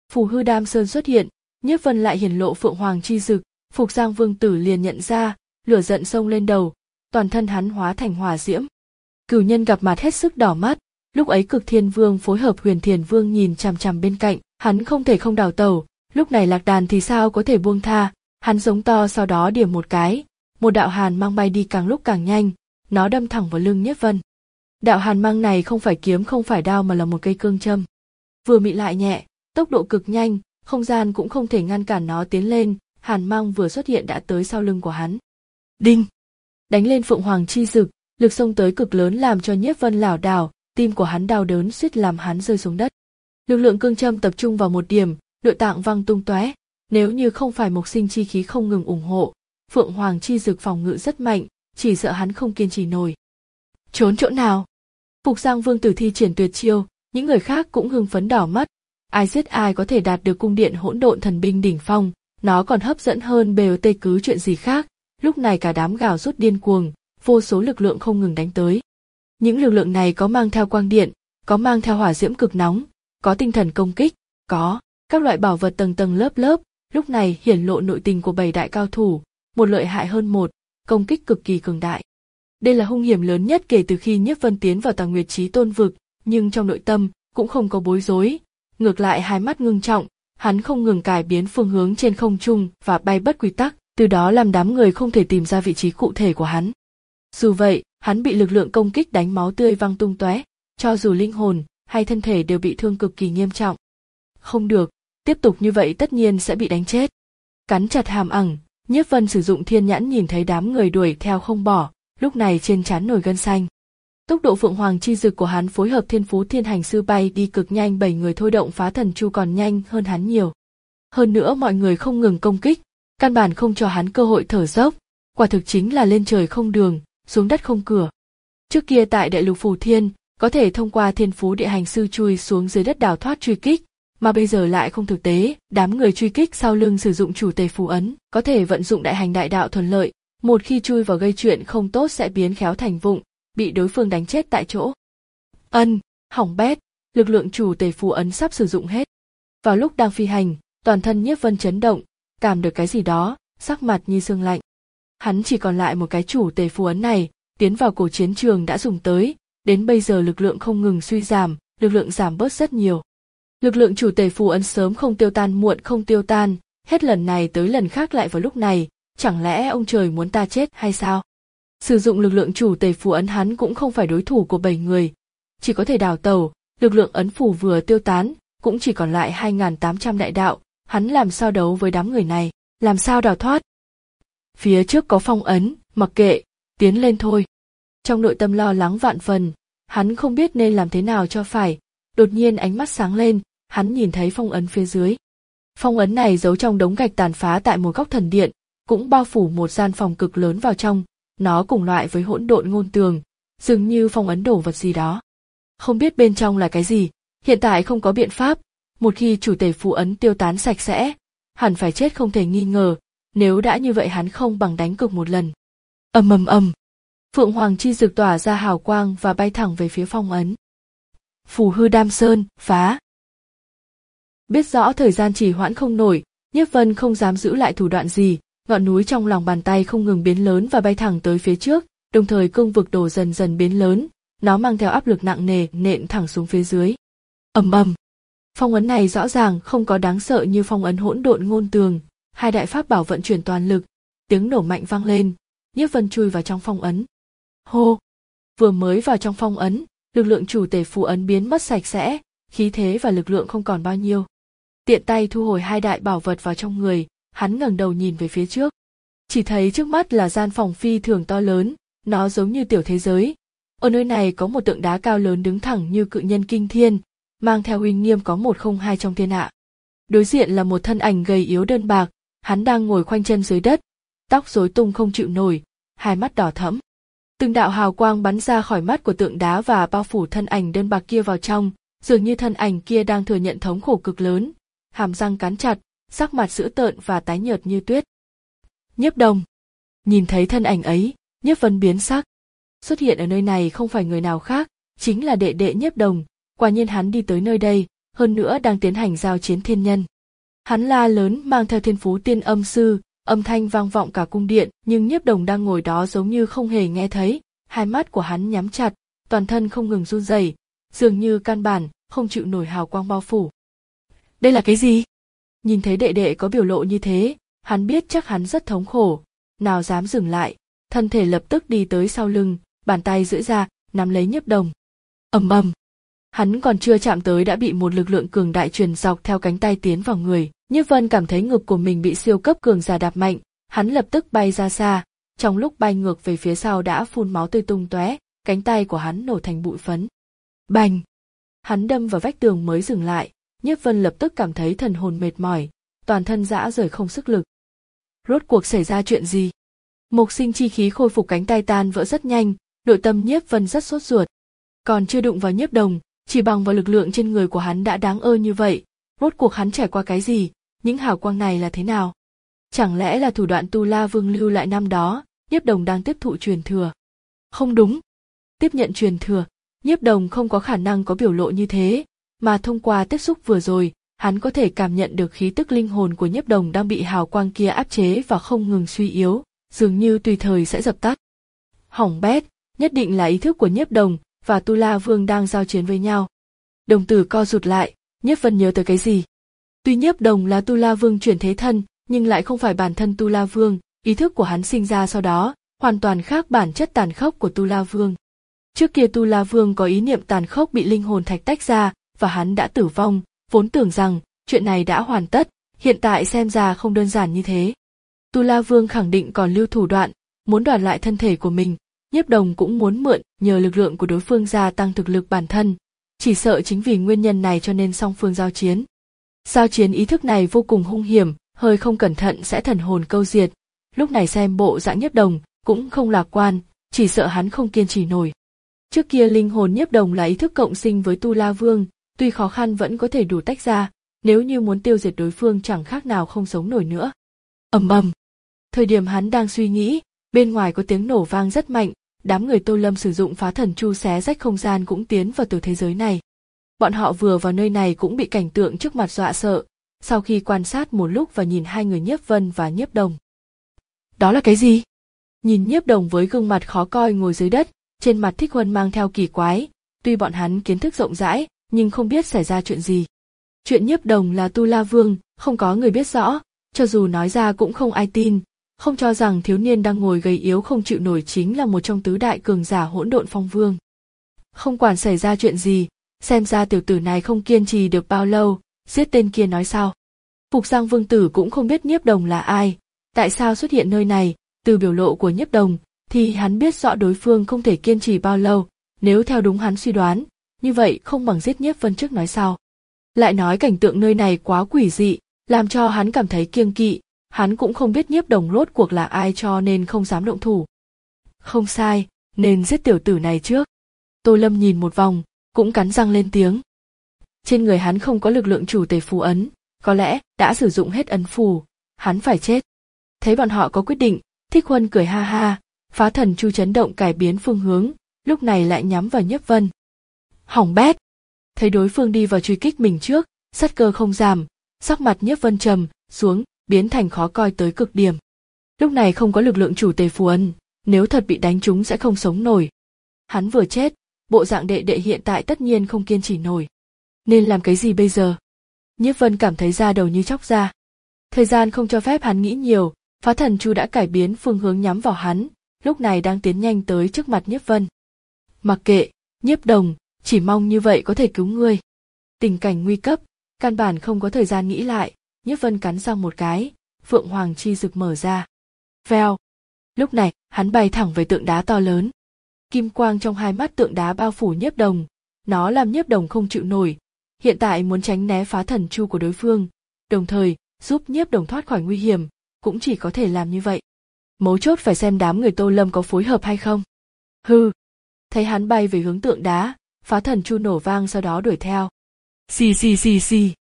Phù Hư Đam Sơn xuất hiện, Nhiếp Vân lại hiển lộ Phượng Hoàng chi dực, Phục Giang Vương tử liền nhận ra, lửa giận xông lên đầu, toàn thân hắn hóa thành hỏa diễm. Cửu nhân gặp mặt hết sức đỏ mắt, lúc ấy Cực Thiên Vương phối hợp Huyền Thiền Vương nhìn chằm chằm bên cạnh, hắn không thể không đào tẩu, lúc này Lạc Đàn thì sao có thể buông tha, hắn giống to sau đó điểm một cái, một đạo hàn mang bay đi càng lúc càng nhanh, nó đâm thẳng vào lưng Nhiếp Vân. Đạo hàn mang này không phải kiếm không phải đao mà là một cây cương châm. Vừa mị lại nhẹ, tốc độ cực nhanh, không gian cũng không thể ngăn cản nó tiến lên, hàn mang vừa xuất hiện đã tới sau lưng của hắn. Đinh! Đánh lên Phượng Hoàng chi dực, lực xông tới cực lớn làm cho Nhiếp Vân lảo đảo, tim của hắn đau đớn suýt làm hắn rơi xuống đất. Lực lượng cương châm tập trung vào một điểm, nội tạng văng tung tóe. Nếu như không phải Mộc Sinh chi khí không ngừng ủng hộ, Phượng Hoàng chi dực phòng ngự rất mạnh, chỉ sợ hắn không kiên trì nổi. Trốn chỗ nào? Phục Giang Vương tử thi triển tuyệt chiêu, những người khác cũng hưng phấn đỏ mắt. Ai giết ai có thể đạt được cung điện hỗn độn thần binh đỉnh phong, nó còn hấp dẫn hơn bê o tê cứ chuyện gì khác. Lúc này cả đám gào rút điên cuồng, vô số lực lượng không ngừng đánh tới. Những lực lượng này có mang theo quang điện, có mang theo hỏa diễm cực nóng, có tinh thần công kích, có các loại bảo vật tầng tầng lớp lớp. Lúc này hiển lộ nội tình của bảy đại cao thủ, một lợi hại hơn một, công kích cực kỳ cường đại. Đây là hung hiểm lớn nhất kể từ khi Nhiếp Vân tiến vào Tà Nguyệt Chí Tôn vực, nhưng trong nội tâm cũng không có bối rối, ngược lại hai mắt ngưng trọng, hắn không ngừng cải biến phương hướng trên không trung và bay bất quy tắc, từ đó làm đám người không thể tìm ra vị trí cụ thể của hắn. Dù vậy, hắn bị lực lượng công kích đánh máu tươi văng tung tóe, cho dù linh hồn hay thân thể đều bị thương cực kỳ nghiêm trọng. Không được, tiếp tục như vậy tất nhiên sẽ bị đánh chết. Cắn chặt hàm ẳng, Nhiếp Vân sử dụng thiên nhãn nhìn thấy đám người đuổi theo không bỏ, lúc này trên trán nổi gân xanh. Tốc độ Phượng Hoàng chi dực của hắn phối hợp Thiên Phú Thiên Hành Sư bay đi cực nhanh, bảy người thôi động Phá Thần Chu còn nhanh hơn hắn nhiều. Hơn nữa mọi người không ngừng công kích, căn bản không cho hắn cơ hội thở dốc, quả thực chính là lên trời không đường, xuống đất không cửa. Trước kia tại Đại Lục Phù Thiên, có thể thông qua Thiên Phú Địa Hành Sư chui xuống dưới đất đào thoát truy kích, mà bây giờ lại không thực tế, đám người truy kích sau lưng sử dụng chủ tề phù ấn, có thể vận dụng đại hành đại đạo thuận lợi, một khi chui vào gây chuyện không tốt sẽ biến khéo thành vụng, bị đối phương đánh chết tại chỗ. Ân, hỏng bét, lực lượng chủ tề phù ấn sắp sử dụng hết. Vào lúc đang phi hành, toàn thân Nhiếp Vân chấn động, cảm được cái gì đó, sắc mặt như sương lạnh. Hắn chỉ còn lại một cái chủ tề phù ấn này, tiến vào cổ chiến trường đã dùng tới, đến bây giờ lực lượng không ngừng suy giảm, lực lượng giảm bớt rất nhiều. Lực lượng chủ tề phù ấn sớm không tiêu tan muộn không tiêu tan, hết lần này tới lần khác lại vào lúc này, chẳng lẽ ông trời muốn ta chết hay sao? Sử dụng lực lượng chủ tề phù ấn hắn cũng không phải đối thủ của bảy người, chỉ có thể đào tẩu, lực lượng ấn phù vừa tiêu tán, cũng chỉ còn lại hai nghìn tám trăm đại đạo, hắn làm sao đấu với đám người này, làm sao đào thoát? Phía trước có phong ấn, mặc kệ, tiến lên thôi. Trong nội tâm lo lắng vạn phần, hắn không biết nên làm thế nào cho phải, đột nhiên ánh mắt sáng lên, hắn nhìn thấy phong ấn phía dưới. Phong ấn này giấu trong đống gạch tàn phá tại một góc thần điện, cũng bao phủ một gian phòng cực lớn vào trong, nó cùng loại với hỗn độn ngôn tường, dường như phong ấn đổ vật gì đó. Không biết bên trong là cái gì, hiện tại không có biện pháp, một khi chủ tề phù ấn tiêu tán sạch sẽ, hẳn phải chết không thể nghi ngờ, nếu đã như vậy hắn không bằng đánh cược một lần. Ầm ầm ầm, Phượng Hoàng chi dực tỏa ra hào quang và bay thẳng về phía phong ấn. Phù Hư Đam Sơn, phá. Biết rõ thời gian trì hoãn không nổi, Nhiếp Vân không dám giữ lại thủ đoạn gì, ngọn núi trong lòng bàn tay không ngừng biến lớn và bay thẳng tới phía trước, đồng thời cương vực đổ dần dần biến lớn, nó mang theo áp lực nặng nề nện thẳng xuống phía dưới. Ầm ầm. Phong ấn này rõ ràng không có đáng sợ như phong ấn hỗn độn ngôn tường, hai đại pháp bảo vận chuyển toàn lực, tiếng nổ mạnh vang lên, Nhiếp Vân chui vào trong phong ấn. Hô! Vừa mới vào trong phong ấn, lực lượng chủ tề phù ấn biến mất sạch sẽ, khí thế và lực lượng không còn bao nhiêu. Tiện tay thu hồi hai đại bảo vật vào trong người, hắn ngẩng đầu nhìn về phía trước. Chỉ thấy trước mắt là gian phòng phi thường to lớn, nó giống như tiểu thế giới. Ở nơi này có một tượng đá cao lớn đứng thẳng như cự nhân kinh thiên, mang theo uy nghiêm có một không hai trong thiên hạ. Đối diện là một thân ảnh gầy yếu đơn bạc, hắn đang ngồi khoanh chân dưới đất, tóc rối tung không chịu nổi, hai mắt đỏ thẫm. Từng đạo hào quang bắn ra khỏi mắt của tượng đá và bao phủ thân ảnh đơn bạc kia vào trong, dường như thân ảnh kia đang thừa nhận thống khổ cực lớn, hàm răng cắn chặt, sắc mặt dữ tợn và tái nhợt như tuyết. Nhiếp Đồng. Nhìn thấy thân ảnh ấy, Nhiếp Vân biến sắc. Xuất hiện ở nơi này không phải người nào khác, chính là đệ đệ Nhiếp Đồng, quả nhiên hắn đi tới nơi đây, hơn nữa đang tiến hành giao chiến thiên nhân. Hắn la lớn mang theo thiên phú tiên âm sư, âm thanh vang vọng cả cung điện, nhưng Nhiếp Đồng đang ngồi đó giống như không hề nghe thấy, hai mắt của hắn nhắm chặt, toàn thân không ngừng run rẩy, dường như căn bản không chịu nổi hào quang bao phủ. Đây là cái gì? Nhìn thấy đệ đệ có biểu lộ như thế, hắn biết chắc hắn rất thống khổ, nào dám dừng lại, thân thể lập tức đi tới sau lưng, bàn tay duỗi ra, nắm lấy Nhiếp Đồng. Ầm ầm. Hắn còn chưa chạm tới đã bị một lực lượng cường đại truyền dọc theo cánh tay tiến vào người. Nhiếp Vân cảm thấy ngực của mình bị siêu cấp cường giả đạp mạnh, hắn lập tức bay ra xa, trong lúc bay ngược về phía sau đã phun máu tươi tung tóe, cánh tay của hắn nổ thành bụi phấn. Bành! Hắn đâm vào vách tường mới dừng lại, Nhiếp Vân lập tức cảm thấy thần hồn mệt mỏi, toàn thân rã rời không sức lực. Rốt cuộc xảy ra chuyện gì? Mộc sinh chi khí khôi phục cánh tay tan vỡ rất nhanh, nội tâm Nhiếp Vân rất sốt ruột. Còn chưa đụng vào Nhiếp Đồng, chỉ bằng vào lực lượng trên người của hắn đã đáng ơ như vậy, rốt cuộc hắn trải qua cái gì, những hào quang này là thế nào? Chẳng lẽ là thủ đoạn Tu La Vương lưu lại năm đó, Nhiếp Đồng đang tiếp thụ truyền thừa? Không đúng. Tiếp nhận truyền thừa, Nhiếp Đồng không có khả năng có biểu lộ như thế, mà thông qua tiếp xúc vừa rồi, hắn có thể cảm nhận được khí tức linh hồn của Nhiếp Đồng đang bị hào quang kia áp chế và không ngừng suy yếu, dường như tùy thời sẽ dập tắt. Hỏng bét, nhất định là ý thức của Nhiếp Đồng và Tu La Vương đang giao chiến với nhau. Đồng tử co rụt lại, Nhiếp Vân nhớ tới cái gì? Tuy Nhiếp Đồng là Tu La Vương chuyển thế thân, nhưng lại không phải bản thân Tu La Vương, ý thức của hắn sinh ra sau đó, hoàn toàn khác bản chất tàn khốc của Tu La Vương. Trước kia Tu La Vương có ý niệm tàn khốc bị linh hồn thạch tách ra, và hắn đã tử vong, vốn tưởng rằng chuyện này đã hoàn tất, hiện tại xem ra không đơn giản như thế. Tu La Vương khẳng định còn lưu thủ đoạn, muốn đoạt lại thân thể của mình, Nhiếp Đồng cũng muốn mượn nhờ lực lượng của đối phương gia tăng thực lực bản thân, chỉ sợ chính vì nguyên nhân này cho nên song phương giao chiến. Giao chiến ý thức này vô cùng hung hiểm, hơi không cẩn thận sẽ thần hồn câu diệt, lúc này xem bộ dạng Nhiếp Đồng cũng không lạc quan, chỉ sợ hắn không kiên trì nổi. Trước kia linh hồn Nhiếp Đồng là ý thức cộng sinh với Tu La Vương, tuy khó khăn vẫn có thể đủ tách ra, nếu như muốn tiêu diệt đối phương chẳng khác nào không sống nổi nữa. Ầm ầm. Thời điểm hắn đang suy nghĩ, bên ngoài có tiếng nổ vang rất mạnh, đám người Tô Lâm sử dụng phá thần chu xé rách không gian cũng tiến vào tiểu thế giới này. Bọn họ vừa vào nơi này cũng bị cảnh tượng trước mặt dọa sợ, sau khi quan sát một lúc và nhìn hai người Nhiếp Vân và Nhiếp Đồng. Đó là cái gì? Nhìn Nhiếp Đồng với gương mặt khó coi ngồi dưới đất, trên mặt Thích Huân mang theo kỳ quái, tuy bọn hắn kiến thức rộng rãi, nhưng không biết xảy ra chuyện gì. Chuyện Nhiếp Đồng là Tu La Vương, không có người biết rõ, cho dù nói ra cũng không ai tin, không cho rằng thiếu niên đang ngồi gầy yếu không chịu nổi chính là một trong tứ đại cường giả hỗn độn phong vương. Không quản xảy ra chuyện gì, xem ra tiểu tử này không kiên trì được bao lâu, giết tên kia nói sao. Phục Giang Vương tử cũng không biết Nhiếp Đồng là ai, tại sao xuất hiện nơi này, từ biểu lộ của Nhiếp Đồng, thì hắn biết rõ đối phương không thể kiên trì bao lâu, nếu theo đúng hắn suy đoán, như vậy không bằng giết Nhiếp Vân trước nói sau. Lại nói cảnh tượng nơi này quá quỷ dị, làm cho hắn cảm thấy kiêng kỵ, hắn cũng không biết Nhiếp Đồng rốt cuộc là ai cho nên không dám động thủ. Không sai, nên giết tiểu tử này trước. Tô Lâm nhìn một vòng, cũng cắn răng lên tiếng. Trên người hắn không có lực lượng chủ tể phù ấn, có lẽ đã sử dụng hết ấn phù, hắn phải chết. Thấy bọn họ có quyết định, Thích Huân cười ha ha, phá thần chu chấn động cải biến phương hướng, lúc này lại nhắm vào Nhiếp Vân. Hỏng bét! Thấy đối phương đi vào truy kích mình trước, sát cơ không giảm, sắc mặt Nhiếp Vân trầm xuống, biến thành khó coi tới cực điểm. Lúc này không có lực lượng chủ tề phù ấn, nếu thật bị đánh trúng sẽ không sống nổi. Hắn vừa chết, bộ dạng đệ đệ hiện tại tất nhiên không kiên trì nổi. Nên làm cái gì bây giờ? Nhiếp Vân cảm thấy da đầu như chóc ra. Thời gian không cho phép hắn nghĩ nhiều, phá thần chu đã cải biến phương hướng nhắm vào hắn, lúc này đang tiến nhanh tới trước mặt Nhiếp Vân. Mặc kệ, Nhiếp Đồng, chỉ mong như vậy có thể cứu ngươi. Tình cảnh nguy cấp, căn bản không có thời gian nghĩ lại, Nhiếp Vân cắn răng một cái, Phượng Hoàng chi dực mở ra. Vèo. Lúc này, hắn bay thẳng về tượng đá to lớn. Kim quang trong hai mắt tượng đá bao phủ Nhiếp Đồng, nó làm Nhiếp Đồng không chịu nổi, hiện tại muốn tránh né phá thần chu của đối phương, đồng thời giúp Nhiếp Đồng thoát khỏi nguy hiểm, cũng chỉ có thể làm như vậy. Mấu chốt phải xem đám người Tô Lâm có phối hợp hay không. Hừ. Thấy hắn bay về hướng tượng đá, phá thần chu nổ vang sau đó đuổi theo. Xì xì xì xì.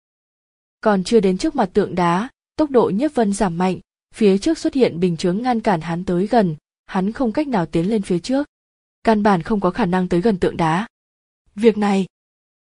Còn chưa đến trước mặt tượng đá, tốc độ Nhiếp Vân giảm mạnh, phía trước xuất hiện bình chướng ngăn cản hắn tới gần, hắn không cách nào tiến lên phía trước. Căn bản không có khả năng tới gần tượng đá. Việc này,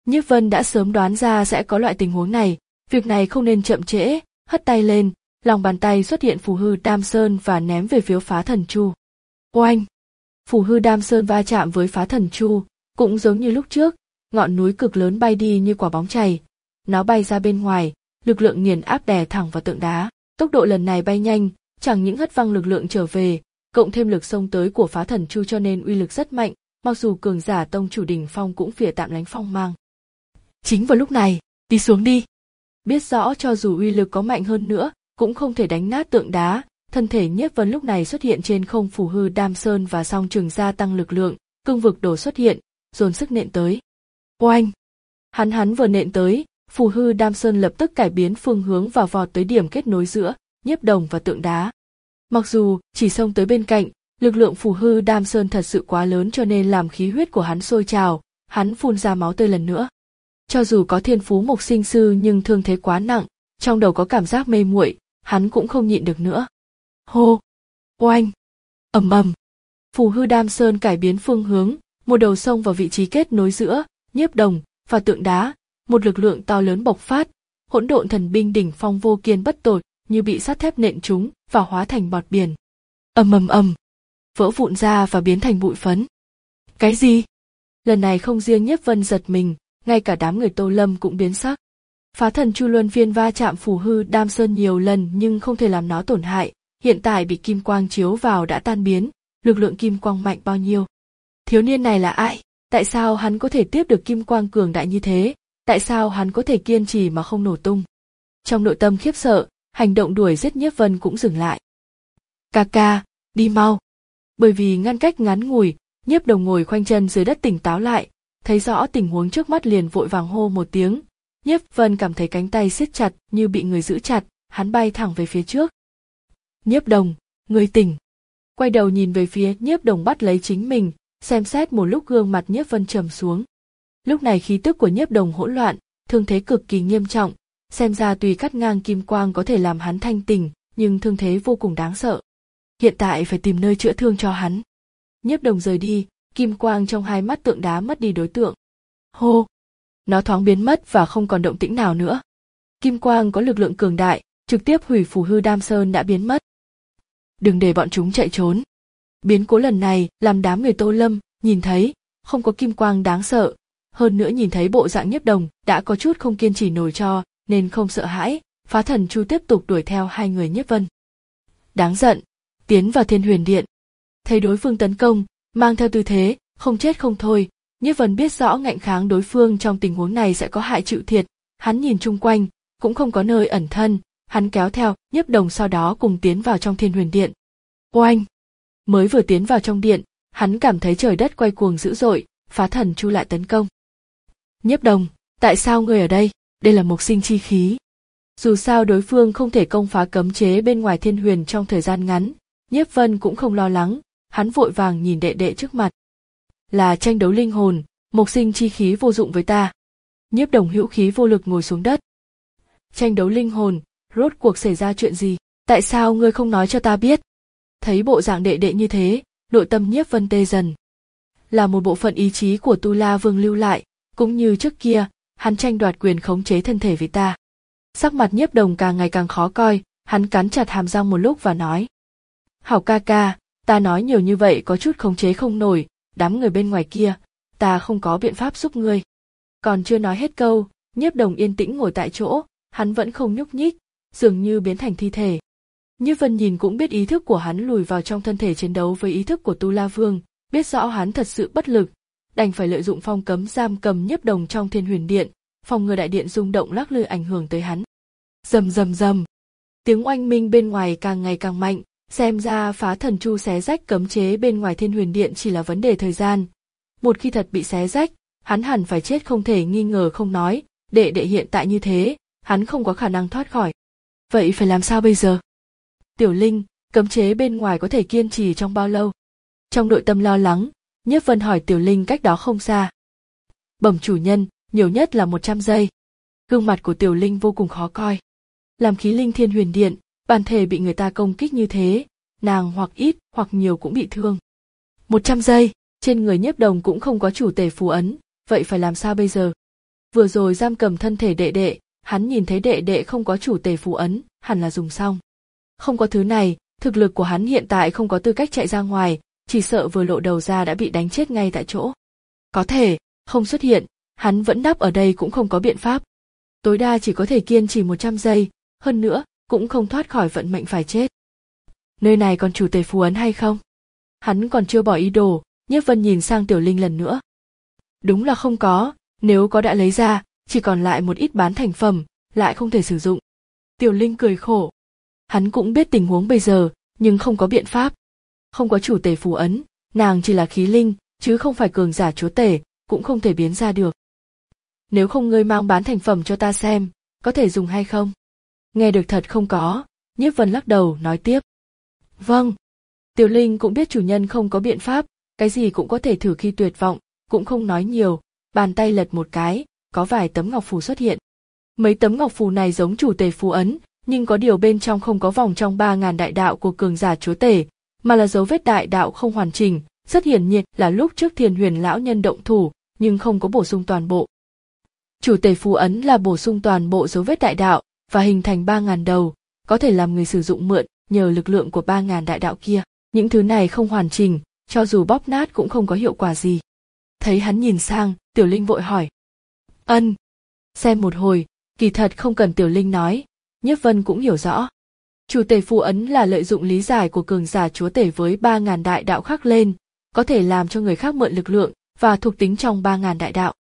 Nhiếp Vân đã sớm đoán ra sẽ có loại tình huống này, việc này không nên chậm trễ, hất tay lên, lòng bàn tay xuất hiện phù hư đam sơn và ném về phía Phá Thần Chu. Oanh! Phù hư đam sơn va chạm với Phá Thần Chu, cũng giống như lúc trước, ngọn núi cực lớn bay đi như quả bóng chày. Nó bay ra bên ngoài, lực lượng nghiền áp đè thẳng vào tượng đá. Tốc độ lần này bay nhanh, chẳng những hất văng lực lượng trở về, cộng thêm lực xông tới của Phá Thần Chu cho nên uy lực rất mạnh, mặc dù cường giả tông chủ đỉnh phong cũng phìa tạm lánh phong mang. Chính vào lúc này, đi xuống đi. Biết rõ cho dù uy lực có mạnh hơn nữa, cũng không thể đánh nát tượng đá, thân thể Nhiếp Vân lúc này xuất hiện trên không phù hư đam sơn và song trường gia tăng lực lượng, cương vực đồ xuất hiện, dồn sức nện tới. Oanh! Hắn hắn vừa nện tới, phù hư đam sơn lập tức cải biến phương hướng và vọt tới điểm kết nối giữa Nhiếp Đồng và tượng đá. Mặc dù chỉ xông tới bên cạnh, lực lượng phù hư đam sơn thật sự quá lớn cho nên làm khí huyết của hắn sôi trào, hắn phun ra máu tươi lần nữa. Cho dù có thiên phú mộc sinh sư nhưng thương thế quá nặng, trong đầu có cảm giác mê muội, hắn cũng không nhịn được nữa. Hô! Oanh! Ầm ầm! Phù hư đam sơn cải biến phương hướng, một đầu xông vào vị trí kết nối giữa Nhiếp Đồng và tượng đá, một lực lượng to lớn bộc phát, hỗn độn thần binh đỉnh phong vô kiên bất tồi như bị sắt thép nện trúng và hóa thành bọt biển. Ầm ầm ầm! Vỡ vụn ra và biến thành bụi phấn. Cái gì? Lần này không riêng Nhiếp Vân giật mình, ngay cả đám người Tô Lâm cũng biến sắc. Phá Thần Chu luân phiên va chạm phù hư đam sơn nhiều lần nhưng không thể làm nó tổn hại, hiện tại bị kim quang chiếu vào đã tan biến, lực lượng kim quang mạnh bao nhiêu. Thiếu niên này là ai? Tại sao hắn có thể tiếp được kim quang cường đại như thế? Tại sao hắn có thể kiên trì mà không nổ tung? Trong nội tâm khiếp sợ, hành động đuổi giết Nhiếp Vân cũng dừng lại. Ca ca, đi mau. Bởi vì ngăn cách ngắn ngủi, Nhiếp Đồng ngồi khoanh chân dưới đất tỉnh táo lại, thấy rõ tình huống trước mắt liền vội vàng hô một tiếng. Nhiếp Vân cảm thấy cánh tay siết chặt như bị người giữ chặt, hắn bay thẳng về phía trước. Nhiếp Đồng, ngươi tỉnh. Quay đầu nhìn về phía Nhiếp Đồng bắt lấy chính mình, xem xét một lúc gương mặt Nhiếp Vân trầm xuống. Lúc này khí tức của Nhiếp Đồng hỗn loạn, thương thế cực kỳ nghiêm trọng, xem ra tùy cắt ngang kim quang có thể làm hắn thanh tỉnh, nhưng thương thế vô cùng đáng sợ. Hiện tại phải tìm nơi chữa thương cho hắn. Nhiếp Đồng rời đi, kim quang trong hai mắt tượng đá mất đi đối tượng. Hô! Nó thoáng biến mất và không còn động tĩnh nào nữa. Kim quang có lực lượng cường đại, trực tiếp hủy phù hư đam sơn đã biến mất. Đừng để bọn chúng chạy trốn. Biến cố lần này làm đám người Tô Lâm nhìn thấy, không có kim quang đáng sợ, hơn nữa nhìn thấy bộ dạng Nhiếp Đồng đã có chút không kiên trì nổi cho, nên không sợ hãi, Phá Thần Chu tiếp tục đuổi theo hai người Nhiếp Vân. Đáng giận, tiến vào Thiên Huyền Điện. Thấy đối phương tấn công, mang theo tư thế, không chết không thôi, Nhiếp Vân biết rõ ngạnh kháng đối phương trong tình huống này sẽ có hại chịu thiệt, hắn nhìn chung quanh, cũng không có nơi ẩn thân, hắn kéo theo Nhiếp Đồng sau đó cùng tiến vào trong Thiên Huyền Điện. Oanh! Mới vừa tiến vào trong điện, hắn cảm thấy trời đất quay cuồng dữ dội, Phá Thần Chu lại tấn công. Nhiếp Đồng, tại sao ngươi ở đây? Đây là mộc sinh chi khí. Dù sao đối phương không thể công phá cấm chế bên ngoài Thiên Huyền trong thời gian ngắn, Nhiếp Vân cũng không lo lắng, hắn vội vàng nhìn đệ đệ trước mặt. Là tranh đấu linh hồn, mộc sinh chi khí vô dụng với ta. Nhiếp Đồng hữu khí vô lực ngồi xuống đất. Tranh đấu linh hồn, rốt cuộc xảy ra chuyện gì? Tại sao ngươi không nói cho ta biết? Thấy bộ dạng đệ đệ như thế, nội tâm Nhiếp Vân tê dần. Là một bộ phận ý chí của Tu La Vương lưu lại, cũng như trước kia, hắn tranh đoạt quyền khống chế thân thể với ta. Sắc mặt Nhiếp Đồng càng ngày càng khó coi, hắn cắn chặt hàm răng một lúc và nói. Hảo ca ca, ta nói nhiều như vậy có chút khống chế không nổi, đám người bên ngoài kia, ta không có biện pháp giúp ngươi. Còn chưa nói hết câu, Nhiếp Đồng yên tĩnh ngồi tại chỗ, hắn vẫn không nhúc nhích, dường như biến thành thi thể. Nhiếp Vân nhìn cũng biết ý thức của hắn lùi vào trong thân thể chiến đấu với ý thức của Tu La Vương, biết rõ hắn thật sự bất lực, đành phải lợi dụng phong cấm giam cầm Nhiếp Đồng trong Thiên Huyền Điện, phòng ngừa đại điện rung động lắc lư ảnh hưởng tới hắn. Rầm rầm rầm, tiếng oanh minh bên ngoài càng ngày càng mạnh, xem ra Phá Thần Chu xé rách cấm chế bên ngoài Thiên Huyền Điện chỉ là vấn đề thời gian. Một khi thật bị xé rách, hắn hẳn phải chết không thể nghi ngờ không nói, đệ đệ hiện tại như thế, hắn không có khả năng thoát khỏi. Vậy phải làm sao bây giờ? Tiểu Linh, cấm chế bên ngoài có thể kiên trì trong bao lâu? Trong nội tâm lo lắng, Nhiếp Vân hỏi Tiểu Linh cách đó không xa. Bẩm chủ nhân, nhiều nhất là một trăm giây. Gương mặt của Tiểu Linh vô cùng khó coi. Làm khí linh Thiên Huyền Điện, bản thể bị người ta công kích như thế, nàng hoặc ít hoặc nhiều cũng bị thương. Một trăm giây, trên người Nhiếp Đồng cũng không có chủ tể phù ấn, vậy phải làm sao bây giờ? vừa rồi giam cầm thân thể đệ đệ, hắn nhìn thấy đệ đệ không có chủ tể phù ấn, hẳn là dùng xong. Không có thứ này, thực lực của hắn hiện tại không có tư cách chạy ra ngoài, chỉ sợ vừa lộ đầu ra đã bị đánh chết ngay tại chỗ. Có thể, không xuất hiện, hắn vẫn đáp ở đây cũng không có biện pháp. Tối đa chỉ có thể kiên trì một trăm giây, hơn nữa, cũng không thoát khỏi vận mệnh phải chết. Nơi này còn chủ tể phù ấn hay không? Hắn còn chưa bỏ ý đồ, Nhiếp Vân nhìn sang Tiểu Linh lần nữa. Đúng là không có, nếu có đã lấy ra, chỉ còn lại một ít bán thành phẩm, lại không thể sử dụng. Tiểu Linh cười khổ. Hắn cũng biết tình huống bây giờ, nhưng không có biện pháp. Không có chủ tể phù ấn, nàng chỉ là khí linh, chứ không phải cường giả chúa tể, cũng không thể biến ra được. Nếu không ngươi mang bán thành phẩm cho ta xem, có thể dùng hay không? Nghe được thật không có, Nhiếp Vân lắc đầu nói tiếp. Vâng. Tiểu Linh cũng biết chủ nhân không có biện pháp, cái gì cũng có thể thử khi tuyệt vọng, cũng không nói nhiều, bàn tay lật một cái, có vài tấm ngọc phù xuất hiện. Mấy tấm ngọc phù này giống chủ tể phù ấn, nhưng có điều bên trong không có vòng trong ba ngàn đại đạo của cường giả chúa tể, mà là dấu vết đại đạo không hoàn chỉnh, rất hiển nhiên là lúc trước Thiên Huyền lão nhân động thủ, nhưng không có bổ sung toàn bộ. Chủ tể phù ấn là bổ sung toàn bộ dấu vết đại đạo và hình thành ba ngàn đầu, có thể làm người sử dụng mượn nhờ lực lượng của ba ngàn đại đạo kia. Những thứ này không hoàn chỉnh, cho dù bóp nát cũng không có hiệu quả gì. Thấy hắn nhìn sang, Tiểu Linh vội hỏi. Ân. Xem một hồi, kỳ thật không cần Tiểu Linh nói, Nhiếp Vân cũng hiểu rõ. Chủ tể phù ấn là lợi dụng lý giải của cường giả chúa tể với ba ngàn đại đạo khắc lên, có thể làm cho người khác mượn lực lượng và thuộc tính trong ba ngàn đại đạo.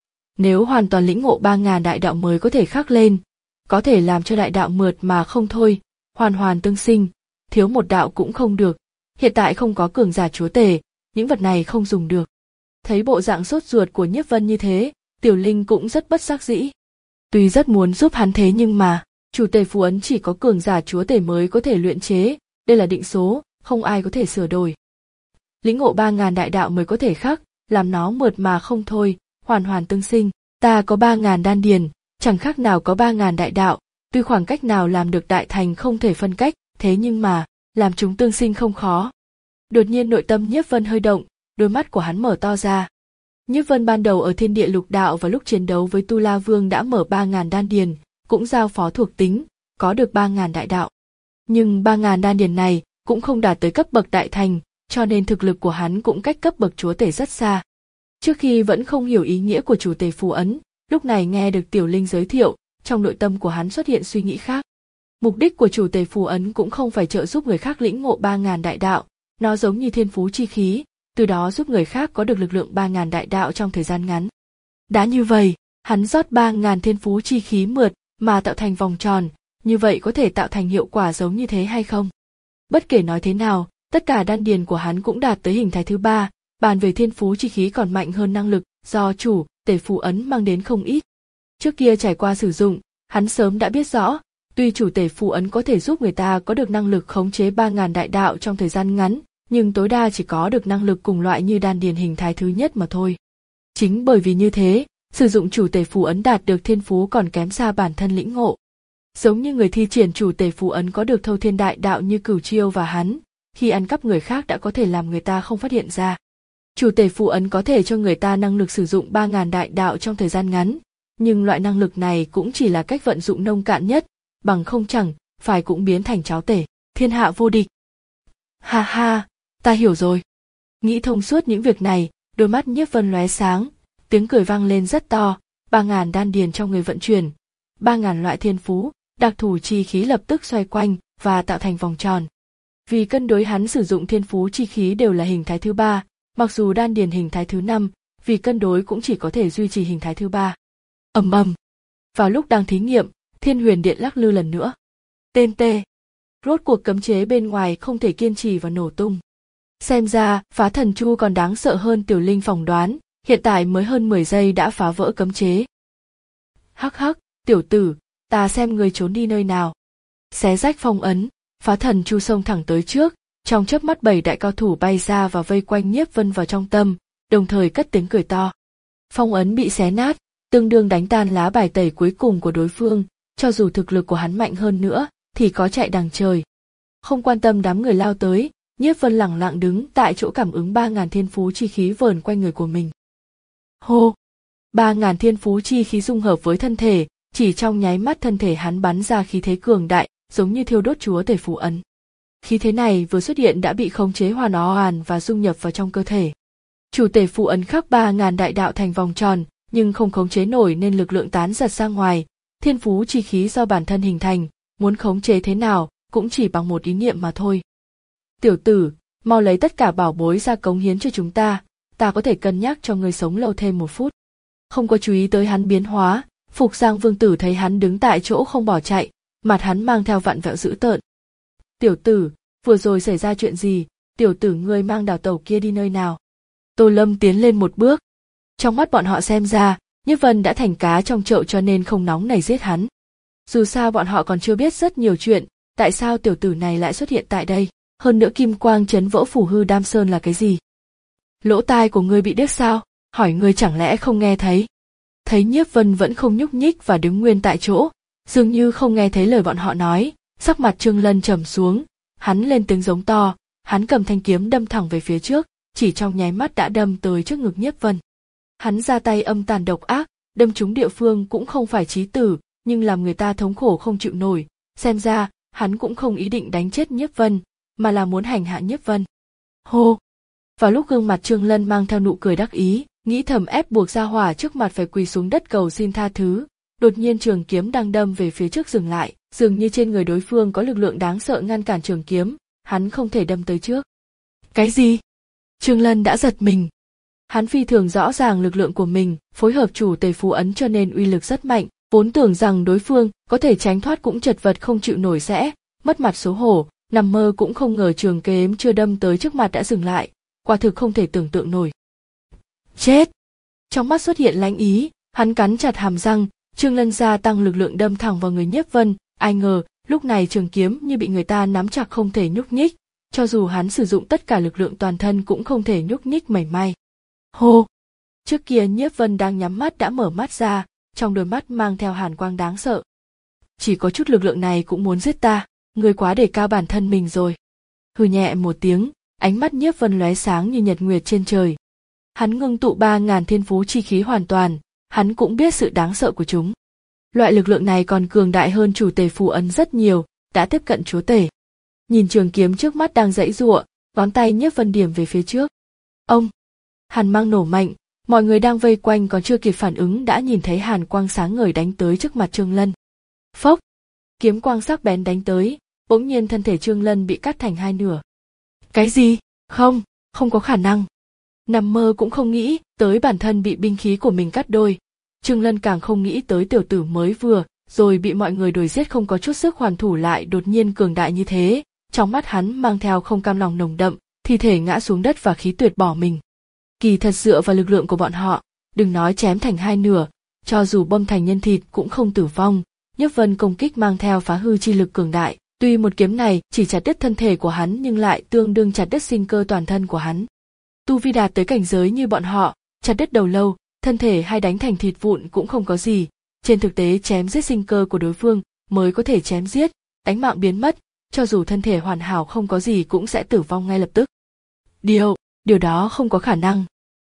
Nếu hoàn toàn lĩnh ngộ ba ngàn đại đạo mới có thể khắc lên, có thể làm cho đại đạo mượt mà không thôi, hoàn hoàn tương sinh, thiếu một đạo cũng không được. Hiện tại không có cường giả chúa tể, những vật này không dùng được. Thấy bộ dạng sốt ruột của Nhiếp Vân như thế, Tiểu Linh cũng rất bất đắc dĩ. Tuy rất muốn giúp hắn thế nhưng mà, chủ tể phù ấn chỉ có cường giả chúa tể mới có thể luyện chế, đây là định số, không ai có thể sửa đổi. Lĩnh ngộ ba ngàn đại đạo mới có thể khắc, làm nó mượt mà không thôi, hoàn hoàn tương sinh. Ta có ba ngàn đan điền, chẳng khác nào có ba ngàn đại đạo, tuy khoảng cách nào làm được đại thành không thể phân cách, thế nhưng mà, làm chúng tương sinh không khó. Đột nhiên nội tâm Nhiếp Vân hơi động, đôi mắt của hắn mở to ra. Nhiếp Vân ban đầu ở thiên địa lục đạo và lúc chiến đấu với Tu La Vương đã mở ba ngàn đan điền, cũng giao phó thuộc tính, có được ba ngàn đại đạo. Nhưng ba ngàn đan điền này cũng không đạt tới cấp bậc đại thành, cho nên thực lực của hắn cũng cách cấp bậc chúa tể rất xa. Trước khi vẫn không hiểu ý nghĩa của chủ tể phù ấn, lúc này nghe được Tiểu Linh giới thiệu, trong nội tâm của hắn xuất hiện suy nghĩ khác. Mục đích của chủ tể phù ấn cũng không phải trợ giúp người khác lĩnh ngộ ba ngàn đại đạo, nó giống như thiên phú chi khí, từ đó giúp người khác có được lực lượng ba ngàn đại đạo trong thời gian ngắn. Đã như vậy, hắn rót ba ngàn thiên phú chi khí mượt mà tạo thành vòng tròn, như vậy có thể tạo thành hiệu quả giống như thế hay không? Bất kể nói thế nào, tất cả đan điền của hắn cũng đạt tới hình thái thứ ba, bàn về thiên phú chi khí còn mạnh hơn năng lực do chủ tể phù ấn mang đến không ít. Trước kia trải qua sử dụng, hắn sớm đã biết rõ, tuy chủ tể phù ấn có thể giúp người ta có được năng lực khống chế ba ngàn đại đạo trong thời gian ngắn, nhưng tối đa chỉ có được năng lực cùng loại như đan điền hình thái thứ nhất mà thôi. Chính bởi vì như thế, sử dụng chủ tể phù ấn đạt được thiên phú còn kém xa bản thân lĩnh ngộ. Giống như người thi triển chủ tể phù ấn có được thâu thiên đại đạo như Cửu Chiêu và hắn, khi ăn cắp người khác đã có thể làm người ta không phát hiện ra. Chủ tể phù ấn có thể cho người ta năng lực sử dụng ba ngàn đại đạo trong thời gian ngắn, nhưng loại năng lực này cũng chỉ là cách vận dụng nông cạn nhất, bằng không chẳng phải cũng biến thành cháo tể, thiên hạ vô địch. Ha ha, ta hiểu rồi. Nghĩ thông suốt những việc này, đôi mắt Nhiếp Vân lóe sáng, tiếng cười vang lên rất to, ba ngàn đan điền trong người vận chuyển, ba ngàn loại thiên phú, đặc thù chi khí lập tức xoay quanh và tạo thành vòng tròn. Vì cân đối hắn sử dụng thiên phú chi khí đều là hình thái thứ ba, mặc dù đan điền hình thái thứ năm, vì cân đối cũng chỉ có thể duy trì hình thái thứ ba. Ầm ầm. Vào lúc đang thí nghiệm, Thiên Huyền Điện lắc lư lần nữa. Tên tê. Rốt cuộc cấm chế bên ngoài không thể kiên trì và nổ tung. Xem ra, Phá Thần Chu còn đáng sợ hơn Tiểu Linh phỏng đoán, hiện tại mới hơn mười giây đã phá vỡ cấm chế. Hắc hắc, tiểu tử, ta xem ngươi trốn đi nơi nào. Xé rách phong ấn, Phá Thần Chu xông thẳng tới trước, trong chớp mắt bảy đại cao thủ bay ra và vây quanh Nhiếp Vân vào trong tâm, đồng thời cất tiếng cười to. Phong ấn bị xé nát, tương đương đánh tan lá bài tẩy cuối cùng của đối phương, cho dù thực lực của hắn mạnh hơn nữa, thì có chạy đằng trời. Không quan tâm đám người lao tới, Nhiếp Vân lẳng lặng đứng tại chỗ cảm ứng ba ngàn thiên phú chi khí vờn quanh người của mình. Hô! Ba ngàn thiên phú chi khí dung hợp với thân thể, chỉ trong nháy mắt thân thể hắn bắn ra khí thế cường đại, giống như thiêu đốt chúa tể phù ấn. Khí thế này vừa xuất hiện đã bị khống chế hoàn hoàn và dung nhập vào trong cơ thể. Chủ tể phù ấn khắc ba ngàn đại đạo thành vòng tròn, nhưng không khống chế nổi nên lực lượng tán giật ra ngoài. Thiên phú chi khí do bản thân hình thành, muốn khống chế thế nào cũng chỉ bằng một ý niệm mà thôi. Tiểu tử, mau lấy tất cả bảo bối ra cống hiến cho chúng ta, ta có thể cân nhắc cho ngươi sống lâu thêm một phút. Không có chú ý tới hắn biến hóa, Phục Giang Vương Tử thấy hắn đứng tại chỗ không bỏ chạy, mặt hắn mang theo vặn vẹo dữ tợn. Tiểu tử, vừa rồi xảy ra chuyện gì, tiểu tử ngươi mang đào tẩu kia đi nơi nào? Tô Lâm tiến lên một bước. Trong mắt bọn họ xem ra, Nhiếp Vân đã thành cá trong chậu cho nên không nóng nảy giết hắn. Dù sao bọn họ còn chưa biết rất nhiều chuyện, tại sao tiểu tử này lại xuất hiện tại đây, hơn nữa kim quang chấn vỡ phủ hư đam sơn là cái gì? Lỗ tai của ngươi bị điếc sao? Hỏi ngươi chẳng lẽ không nghe thấy? Thấy Nhiếp Vân vẫn không nhúc nhích và đứng nguyên tại chỗ, dường như không nghe thấy lời bọn họ nói, sắc mặt Trương Lân trầm xuống, hắn lên tiếng giống to, hắn cầm thanh kiếm đâm thẳng về phía trước, chỉ trong nháy mắt đã đâm tới trước ngực Nhiếp Vân. Hắn ra tay âm tàn độc ác, đâm trúng địa phương cũng không phải chí tử, nhưng làm người ta thống khổ không chịu nổi, xem ra, hắn cũng không ý định đánh chết Nhiếp Vân, mà là muốn hành hạ Nhiếp Vân. Hô! Vào lúc gương mặt Trương Lân mang theo nụ cười đắc ý, nghĩ thầm ép buộc gia hỏa trước mặt phải quỳ xuống đất cầu xin tha thứ, đột nhiên trường kiếm đang đâm về phía trước dừng lại, dường như trên người đối phương có lực lượng đáng sợ ngăn cản trường kiếm, hắn không thể đâm tới trước. Cái gì? Trương Lân đã giật mình. Hắn phi thường rõ ràng lực lượng của mình, phối hợp chủ tề phù ấn cho nên uy lực rất mạnh, vốn tưởng rằng đối phương có thể tránh thoát cũng chật vật không chịu nổi sẽ, mất mặt xấu hổ, nằm mơ cũng không ngờ trường kiếm chưa đâm tới trước mặt đã dừng lại, quả thực không thể tưởng tượng nổi. Chết! Trong mắt xuất hiện lánh ý, hắn cắn chặt hàm răng, Trương Lân gia tăng lực lượng đâm thẳng vào người Nhiếp Vân, ai ngờ, lúc này trường kiếm như bị người ta nắm chặt không thể nhúc nhích, cho dù hắn sử dụng tất cả lực lượng toàn thân cũng không thể nhúc nhích mảy may. Hô! Trước kia Nhiếp Vân đang nhắm mắt đã mở mắt ra, trong đôi mắt mang theo hàn quang đáng sợ. Chỉ có chút lực lượng này cũng muốn giết ta, ngươi quá đề cao bản thân mình rồi. Hừ nhẹ một tiếng, ánh mắt Nhiếp Vân lóe sáng như nhật nguyệt trên trời. Hắn ngưng tụ ba ngàn thiên phú chi khí hoàn toàn, hắn cũng biết sự đáng sợ của chúng. Loại lực lượng này còn cường đại hơn chủ tề phù ấn rất nhiều, đã tiếp cận chúa tể. Nhìn trường kiếm trước mắt đang giãy giụa, ngón tay Nhiếp Vân điểm về phía trước. Ông! Hàn mang nổ mạnh, mọi người đang vây quanh còn chưa kịp phản ứng đã nhìn thấy hàn quang sáng ngời đánh tới trước mặt Trương Lân. Phốc! Kiếm quang sắc bén đánh tới, bỗng nhiên thân thể Trương Lân bị cắt thành hai nửa. Cái gì? Không, không có khả năng. Nằm mơ cũng không nghĩ tới bản thân bị binh khí của mình cắt đôi. Trương Lân càng không nghĩ tới tiểu tử mới vừa rồi bị mọi người đuổi giết không có chút sức hoàn thủ lại đột nhiên cường đại như thế, trong mắt hắn mang theo không cam lòng nồng đậm, thi thể ngã xuống đất và khí tuyệt bỏ mình. Kỳ thật dựa vào lực lượng của bọn họ, đừng nói chém thành hai nửa, cho dù băm thành nhân thịt cũng không tử vong. Nhiếp Vân công kích mang theo phá hư chi lực cường đại, tuy một kiếm này chỉ chặt đứt thân thể của hắn nhưng lại tương đương chặt đứt sinh cơ toàn thân của hắn. Tu vi đạt tới cảnh giới như bọn họ, chặt đứt đầu lâu, thân thể hay đánh thành thịt vụn cũng không có gì, trên thực tế chém giết sinh cơ của đối phương mới có thể chém giết, đánh mạng biến mất, cho dù thân thể hoàn hảo không có gì cũng sẽ tử vong ngay lập tức. Điều, điều đó không có khả năng.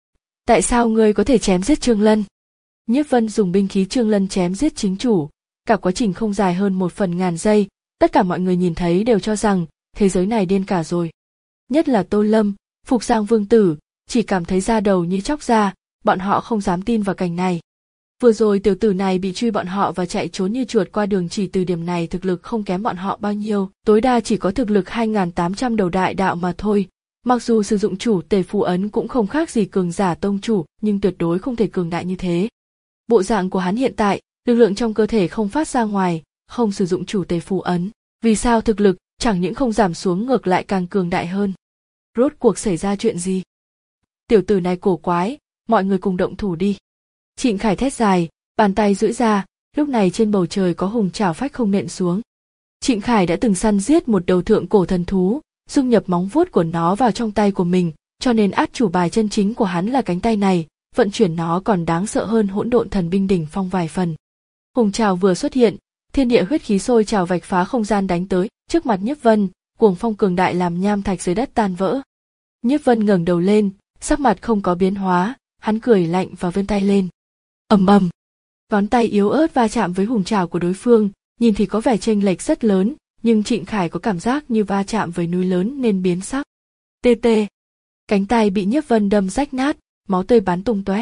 Tại sao ngươi có thể chém giết Trương Lân? Nhiếp Vân dùng binh khí Trương Lân chém giết chính chủ, cả quá trình không dài hơn một phần ngàn giây, tất cả mọi người nhìn thấy đều cho rằng thế giới này điên cả rồi. Nhất là Tô Lâm, Phục Giang Vương Tử, chỉ cảm thấy da đầu như chóc ra, bọn họ không dám tin vào cảnh này. Vừa rồi tiểu tử này bị truy bọn họ và chạy trốn như chuột qua đường, chỉ từ điểm này thực lực không kém bọn họ bao nhiêu, tối đa chỉ có thực lực hai nghìn tám trăm đầu đại đạo mà thôi. Mặc dù sử dụng chủ tề phù ấn cũng không khác gì cường giả tông chủ, nhưng tuyệt đối không thể cường đại như thế. Bộ dạng của hắn hiện tại, lực lượng trong cơ thể không phát ra ngoài, không sử dụng chủ tề phù ấn, vì sao thực lực chẳng những không giảm xuống ngược lại càng cường đại hơn? Rốt cuộc xảy ra chuyện gì? Tiểu tử này cổ quái, mọi người cùng động thủ đi. Trịnh Khải thét dài, bàn tay duỗi ra, lúc này trên bầu trời có hùng trảo phách không nện xuống. Trịnh Khải đã từng săn giết một đầu thượng cổ thần thú, dung nhập móng vuốt của nó vào trong tay của mình, cho nên át chủ bài chân chính của hắn là cánh tay này, vận chuyển nó còn đáng sợ hơn hỗn độn thần binh đỉnh phong vài phần. Hùng trảo vừa xuất hiện, thiên địa huyết khí sôi trào vạch phá không gian đánh tới, trước mặt Nhiếp Vân, cuồng phong cường đại làm nham thạch dưới đất tan vỡ. Nhiếp Vân ngẩng đầu lên, sắc mặt không có biến hóa, hắn cười lạnh và vươn tay lên. ầm ầm. Ngón tay yếu ớt va chạm với hùng trảo của đối phương, nhìn thì có vẻ chênh lệch rất lớn, nhưng Trịnh Khải có cảm giác như va chạm với núi lớn nên biến sắc. Tê tê. Cánh tay bị Nhiếp Vân đâm rách nát, máu tươi bắn tung tóe.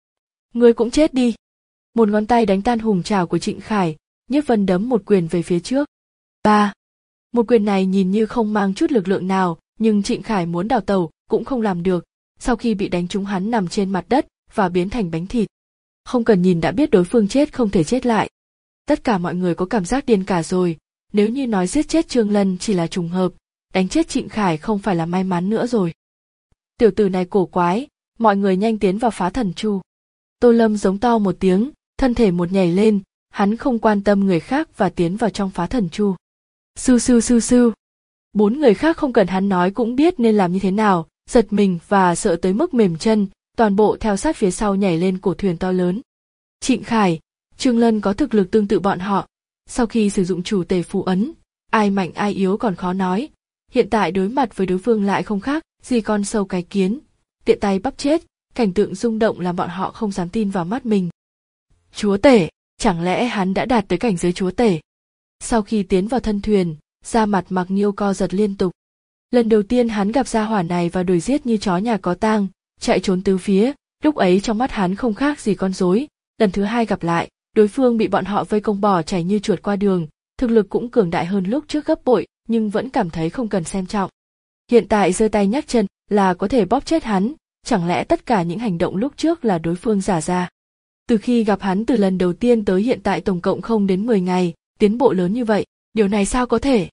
Ngươi cũng chết đi. Một ngón tay đánh tan hùng trảo của Trịnh Khải, Nhiếp Vân đấm một quyền về phía trước. Ba. Một quyền này nhìn như không mang chút lực lượng nào, nhưng Trịnh Khải muốn đào tẩu cũng không làm được, sau khi bị đánh trúng hắn nằm trên mặt đất và biến thành bánh thịt. Không cần nhìn đã biết đối phương chết không thể chết lại. Tất cả mọi người có cảm giác điên cả rồi, nếu như nói giết chết Trương Lân chỉ là trùng hợp, đánh chết Trịnh Khải không phải là may mắn nữa rồi. Tiểu tử này cổ quái, mọi người nhanh tiến vào phá thần chu. Tô Lâm giống to một tiếng, thân thể một nhảy lên, hắn không quan tâm người khác và tiến vào trong phá thần chu. Sư sư sư sư. Bốn người khác không cần hắn nói cũng biết nên làm như thế nào, giật mình và sợ tới mức mềm chân, toàn bộ theo sát phía sau nhảy lên cổ thuyền to lớn. Trịnh Khải, Trương Lân có thực lực tương tự bọn họ, sau khi sử dụng chủ tể phù ấn, ai mạnh ai yếu còn khó nói, hiện tại đối mặt với đối phương lại không khác gì con sâu cái kiến, tiện tay bắp chết, cảnh tượng rung động làm bọn họ không dám tin vào mắt mình. Chúa tể, chẳng lẽ hắn đã đạt tới cảnh giới chúa tể? Sau khi tiến vào thân thuyền, da mặt Mạc Nhiêu co giật liên tục. Lần đầu tiên hắn gặp gia hỏa này và đuổi giết như chó nhà có tang, chạy trốn tứ phía, lúc ấy trong mắt hắn không khác gì con rối. Lần thứ hai gặp lại, đối phương bị bọn họ vây công bỏ chảy như chuột qua đường, thực lực cũng cường đại hơn lúc trước gấp bội, nhưng vẫn cảm thấy không cần xem trọng. Hiện tại giơ tay nhấc chân là có thể bóp chết hắn, chẳng lẽ tất cả những hành động lúc trước là đối phương giả ra? Từ khi gặp hắn từ lần đầu tiên tới hiện tại tổng cộng không đến mười ngày, tiến bộ lớn như vậy, điều này sao có thể?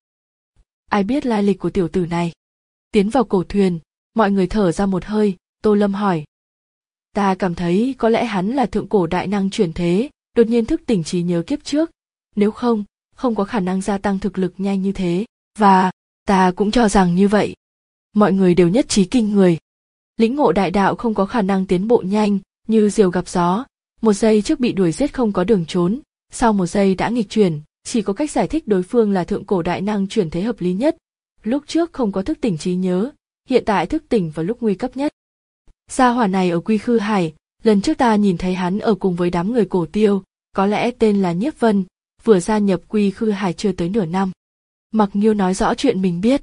Ai biết lai lịch của tiểu tử này? Tiến vào cổ thuyền, mọi người thở ra một hơi, Tô Lâm hỏi. Ta cảm thấy có lẽ hắn là thượng cổ đại năng chuyển thế, đột nhiên thức tỉnh trí nhớ kiếp trước, nếu không, không có khả năng gia tăng thực lực nhanh như thế, và ta cũng cho rằng như vậy. Mọi người đều nhất trí kinh người. Lĩnh ngộ đại đạo không có khả năng tiến bộ nhanh, như diều gặp gió, một giây trước bị đuổi giết không có đường trốn, sau một giây đã nghịch chuyển, chỉ có cách giải thích đối phương là thượng cổ đại năng chuyển thế hợp lý nhất. Lúc trước không có thức tỉnh trí nhớ, hiện tại thức tỉnh vào lúc nguy cấp nhất. Gia hỏa này ở Quy Khư Hải, lần trước ta nhìn thấy hắn ở cùng với đám người cổ tiêu, có lẽ tên là Nhiếp Vân, vừa gia nhập Quy Khư Hải chưa tới nửa năm. Mạc Nhiêu nói rõ chuyện mình biết.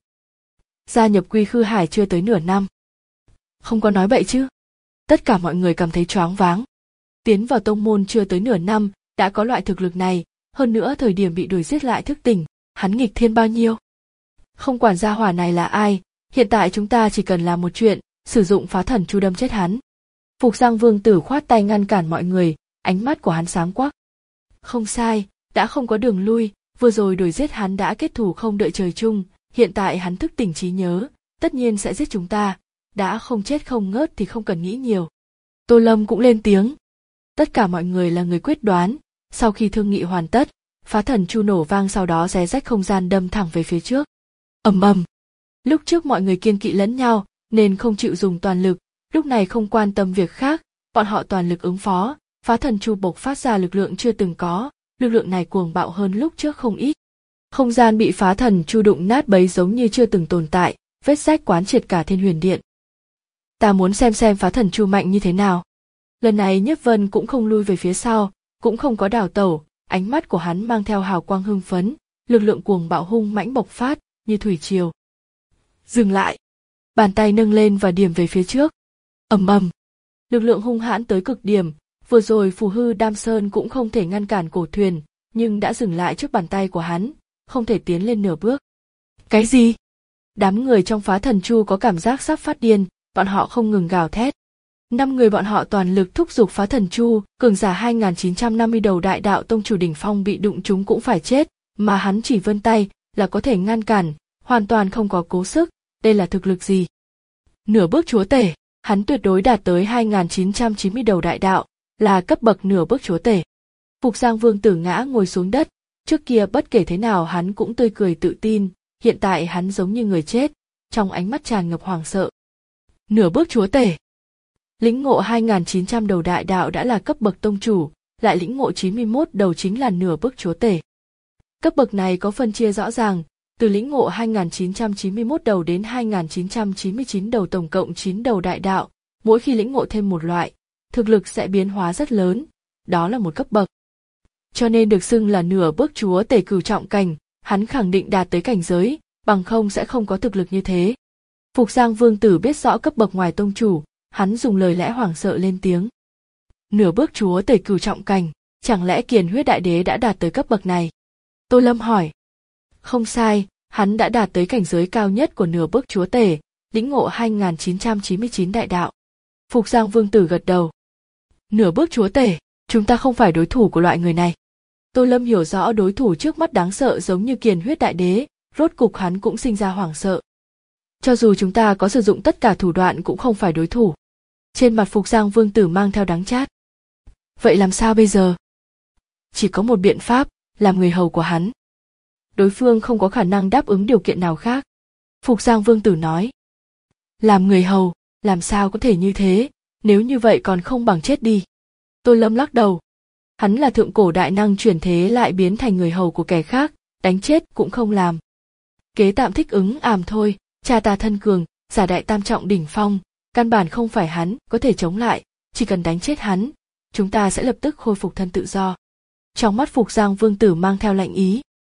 Gia nhập Quy Khư Hải chưa tới nửa năm. Không có nói bậy chứ. Tất cả mọi người cảm thấy choáng váng. Tiến vào tông môn chưa tới nửa năm, đã có loại thực lực này, hơn nữa thời điểm bị đuổi giết lại thức tỉnh, hắn nghịch thiên bao nhiêu. Không quản gia hỏa này là ai, hiện tại chúng ta chỉ cần làm một chuyện, sử dụng phá thần chu đâm chết hắn. Phục Giang Vương Tử khoát tay ngăn cản mọi người, ánh mắt của hắn sáng quắc. Không sai, đã không có đường lui, vừa rồi đuổi giết hắn đã kết thủ không đợi trời chung, hiện tại hắn thức tỉnh trí nhớ, tất nhiên sẽ giết chúng ta, đã không chết không ngớt thì không cần nghĩ nhiều. Tô Lâm cũng lên tiếng. Tất cả mọi người là người quyết đoán, sau khi thương nghị hoàn tất, phá thần chu nổ vang sau đó xé rách không gian đâm thẳng về phía trước. Ầm ầm. Lúc trước mọi người kiêng kỵ lẫn nhau, nên không chịu dùng toàn lực, lúc này không quan tâm việc khác, bọn họ toàn lực ứng phó, phá thần chu bộc phát ra lực lượng chưa từng có, lực lượng này cuồng bạo hơn lúc trước không ít. Không gian bị phá thần chu đụng nát bấy giống như chưa từng tồn tại, vết rách quán triệt cả Thiên Huyền Điện. Ta muốn xem xem phá thần chu mạnh như thế nào. Lần này Nhiếp Vân cũng không lui về phía sau, cũng không có đảo tẩu, ánh mắt của hắn mang theo hào quang hưng phấn, lực lượng cuồng bạo hung mãnh bộc phát, như thủy triều. Dừng lại. Bàn tay nâng lên và điểm về phía trước. Ầm ầm. Lực lượng hung hãn tới cực điểm, vừa rồi Phù Hư Đam Sơn cũng không thể ngăn cản cổ thuyền, nhưng đã dừng lại trước bàn tay của hắn, không thể tiến lên nửa bước. Cái gì? Đám người trong phá thần chu có cảm giác sắp phát điên, bọn họ không ngừng gào thét. Năm người bọn họ toàn lực thúc giục phá thần chu, cường giả hai nghìn chín trăm năm mươi đầu đại đạo tông chủ đỉnh phong bị đụng trúng cũng phải chết, mà hắn chỉ vươn tay là có thể ngăn cản, hoàn toàn không có cố sức, đây là thực lực gì? Nửa bước chúa tể, hắn tuyệt đối đạt tới hai nghìn chín trăm chín mươi đầu đại đạo, là cấp bậc nửa bước chúa tể. Phục Giang Vương Tử ngã ngồi xuống đất, trước kia bất kể thế nào hắn cũng tươi cười tự tin, hiện tại hắn giống như người chết, trong ánh mắt tràn ngập hoảng sợ. Nửa bước chúa tể. Lĩnh ngộ hai nghìn chín trăm đầu đại đạo đã là cấp bậc tông chủ, lại lĩnh ngộ chín mươi mốt đầu chính là nửa bước chúa tể. Cấp bậc này có phân chia rõ ràng, từ lĩnh ngộ hai nghìn chín trăm chín mươi mốt đầu đến hai nghìn chín trăm chín mươi chín đầu tổng cộng chín đầu đại đạo, mỗi khi lĩnh ngộ thêm một loại, thực lực sẽ biến hóa rất lớn, đó là một cấp bậc. Cho nên được xưng là nửa bước chúa tể cửu trọng cảnh, hắn khẳng định đạt tới cảnh giới, bằng không sẽ không có thực lực như thế. Phục Giang Vương Tử biết rõ cấp bậc ngoài tông chủ, hắn dùng lời lẽ hoảng sợ lên tiếng. Nửa bước chúa tể cửu trọng cảnh, chẳng lẽ Kiền Huyết Đại Đế đã đạt tới cấp bậc này? Tô Lâm hỏi. Không sai, hắn đã đạt tới cảnh giới cao nhất của nửa bước chúa tể, lĩnh ngộ hai nghìn chín trăm chín mươi chín đại đạo. Phục Giang Vương Tử gật đầu. Nửa bước chúa tể, chúng ta không phải đối thủ của loại người này. Tô Lâm hiểu rõ đối thủ trước mắt đáng sợ giống như Kiền Huyết Đại Đế, rốt cục hắn cũng sinh ra hoảng sợ. Cho dù chúng ta có sử dụng tất cả thủ đoạn cũng không phải đối thủ. Trên mặt Phục Giang Vương Tử mang theo đắng chát. Vậy làm sao bây giờ? Chỉ có một biện pháp, làm người hầu của hắn. Đối phương không có khả năng đáp ứng điều kiện nào khác. Phục Giang Vương Tử nói. Làm người hầu, làm sao có thể như thế, nếu như vậy còn không bằng chết đi. Tô Lâm lắc đầu. Hắn là thượng cổ đại năng chuyển thế lại biến thành người hầu của kẻ khác, đánh chết cũng không làm. Kế tạm thích ứng ảm thôi, cha ta thân cường, giả đại tam trọng đỉnh phong, căn bản không phải hắn có thể chống lại, chỉ cần đánh chết hắn, chúng ta sẽ lập tức khôi phục thân tự do. Trong mắt Phục Giang Vương Tử mang theo lạnh ý.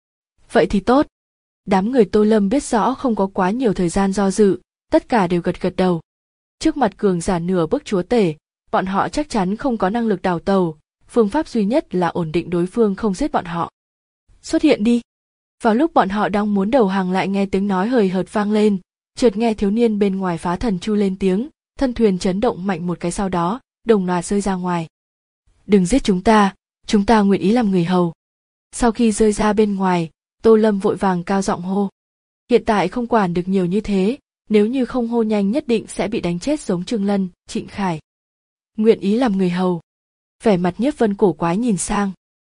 Vậy thì tốt. Đám người Tô Lâm biết rõ không có quá nhiều thời gian do dự, tất cả đều gật gật đầu. Trước mặt cường giả nửa bước chúa tể, bọn họ chắc chắn không có năng lực đào tàu, phương pháp duy nhất là ổn định đối phương không giết bọn họ. Xuất hiện đi. Vào lúc bọn họ đang muốn đầu hàng lại nghe tiếng nói hời hợt vang lên, chợt nghe thiếu niên bên ngoài Phá Thần Chu lên tiếng, thân thuyền chấn động mạnh một cái sau đó, đồng loạt rơi ra ngoài. Đừng giết chúng ta, chúng ta nguyện ý làm người hầu. Sau khi rơi ra bên ngoài, Tô Lâm vội vàng cao giọng hô. Hiện tại không quản được nhiều như thế, nếu như không hô nhanh nhất định sẽ bị đánh chết giống Trương Lân, Trịnh Khải. Nguyện ý làm người hầu. Vẻ mặt Nhiếp Vân cổ quái nhìn sang.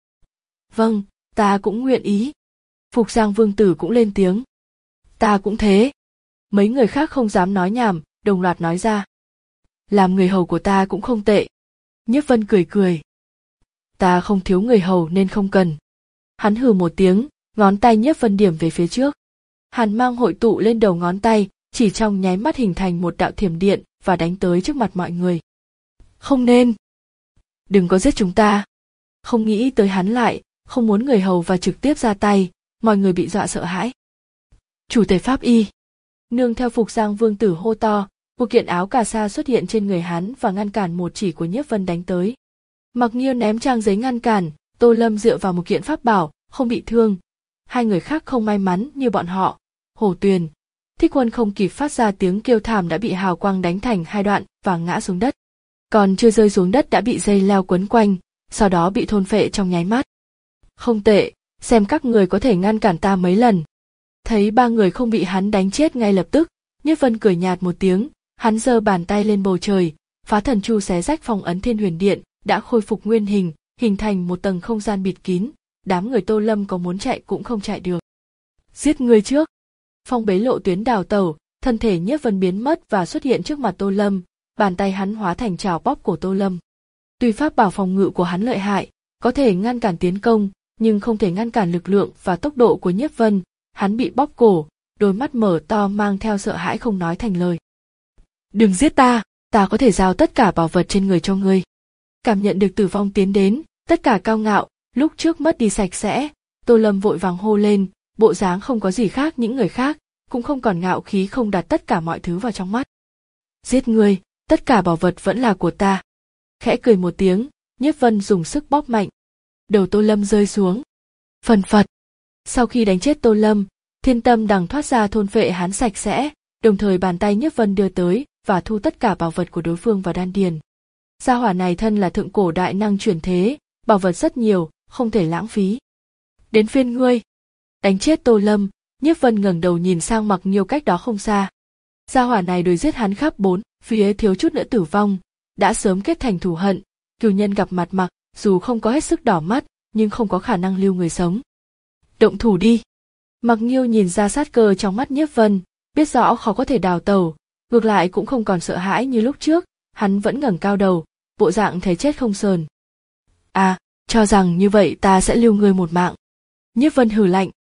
Vâng, ta cũng nguyện ý. Phục Giang Vương Tử cũng lên tiếng. Ta cũng thế. Mấy người khác không dám nói nhảm, đồng loạt nói ra. Làm người hầu của ta cũng không tệ. Nhiếp Vân cười cười. Ta không thiếu người hầu nên không cần. Hắn hừ một tiếng, ngón tay Nhiếp Vân điểm về phía trước. Hàn mang hội tụ lên đầu ngón tay, chỉ trong nháy mắt hình thành một đạo thiểm điện và đánh tới trước mặt mọi người. Không nên. Đừng có giết chúng ta. Không nghĩ tới hắn lại, không muốn người hầu và trực tiếp ra tay, mọi người bị dọa sợ hãi. Chủ tể pháp y. Nương theo Phục Giang Vương Tử hô to, một kiện áo cà sa xuất hiện trên người hắn và ngăn cản một chỉ của Nhiếp Vân đánh tới. Mặc Nghiêu ném trang giấy ngăn cản, Tô Lâm dựa vào một kiện pháp bảo, không bị thương. Hai người khác không may mắn như bọn họ. Hổ Tuyền, Thích Quân không kịp phát ra tiếng kêu thảm đã bị hào quang đánh thành hai đoạn và ngã xuống đất. Còn chưa rơi xuống đất đã bị dây leo quấn quanh, sau đó bị thôn phệ trong nháy mắt. Không tệ, xem các người có thể ngăn cản ta mấy lần. Thấy ba người không bị hắn đánh chết ngay lập tức, Nhiếp Vân cười nhạt một tiếng, hắn giơ bàn tay lên bầu trời, Phá Thần Chu xé rách phong ấn Thiên Huyền Điện, đã khôi phục nguyên hình, hình thành một tầng không gian bịt kín, đám người Tô Lâm có muốn chạy cũng không chạy được. Giết người trước. Phong bế lộ tuyến đào tẩu, thân thể Nhiếp Vân biến mất và xuất hiện trước mặt Tô Lâm, bàn tay hắn hóa thành chảo bóp cổ Tô Lâm. Tuy pháp bảo phòng ngự của hắn lợi hại, có thể ngăn cản tiến công, nhưng không thể ngăn cản lực lượng và tốc độ của Nhiếp Vân, hắn bị bóp cổ, đôi mắt mở to mang theo sợ hãi không nói thành lời. Đừng giết ta, ta có thể giao tất cả bảo vật trên người cho ngươi. Cảm nhận được tử vong tiến đến, tất cả cao ngạo, lúc trước mất đi sạch sẽ, Tô Lâm vội vàng hô lên, bộ dáng không có gì khác những người khác, cũng không còn ngạo khí không đặt tất cả mọi thứ vào trong mắt. Giết ngươi, tất cả bảo vật vẫn là của ta. Khẽ cười một tiếng, Nhiếp Vân dùng sức bóp mạnh. Đầu Tô Lâm rơi xuống. Phần phật. Sau khi đánh chết Tô Lâm, Thiên Tâm Đằng thoát ra thôn phệ hắn sạch sẽ, đồng thời bàn tay Nhiếp Vân đưa tới và thu tất cả bảo vật của đối phương vào đan điền. Gia hỏa này thân là thượng cổ đại năng chuyển thế, bảo vật rất nhiều, không thể lãng phí. Đến phiên ngươi. Đánh chết Tô Lâm, Nhiếp Vân ngẩng đầu nhìn sang Mặc Nghiêu cách đó không xa. Gia hỏa này đuổi giết hắn khắp bốn phía thiếu chút nữa tử vong, đã sớm kết thành thù hận. Cừu nhân gặp mặt Mặc, dù không có hết sức đỏ mắt, nhưng không có khả năng lưu người sống. Động thủ đi. Mặc Nghiêu nhìn ra sát cơ trong mắt Nhiếp Vân, biết rõ khó có thể đào tẩu, ngược lại cũng không còn sợ hãi như lúc trước, hắn vẫn ngẩng cao đầu, bộ dạng thấy chết không sờn. À, cho rằng như vậy ta sẽ lưu ngươi một mạng. Nhiếp Vân hừ lạnh.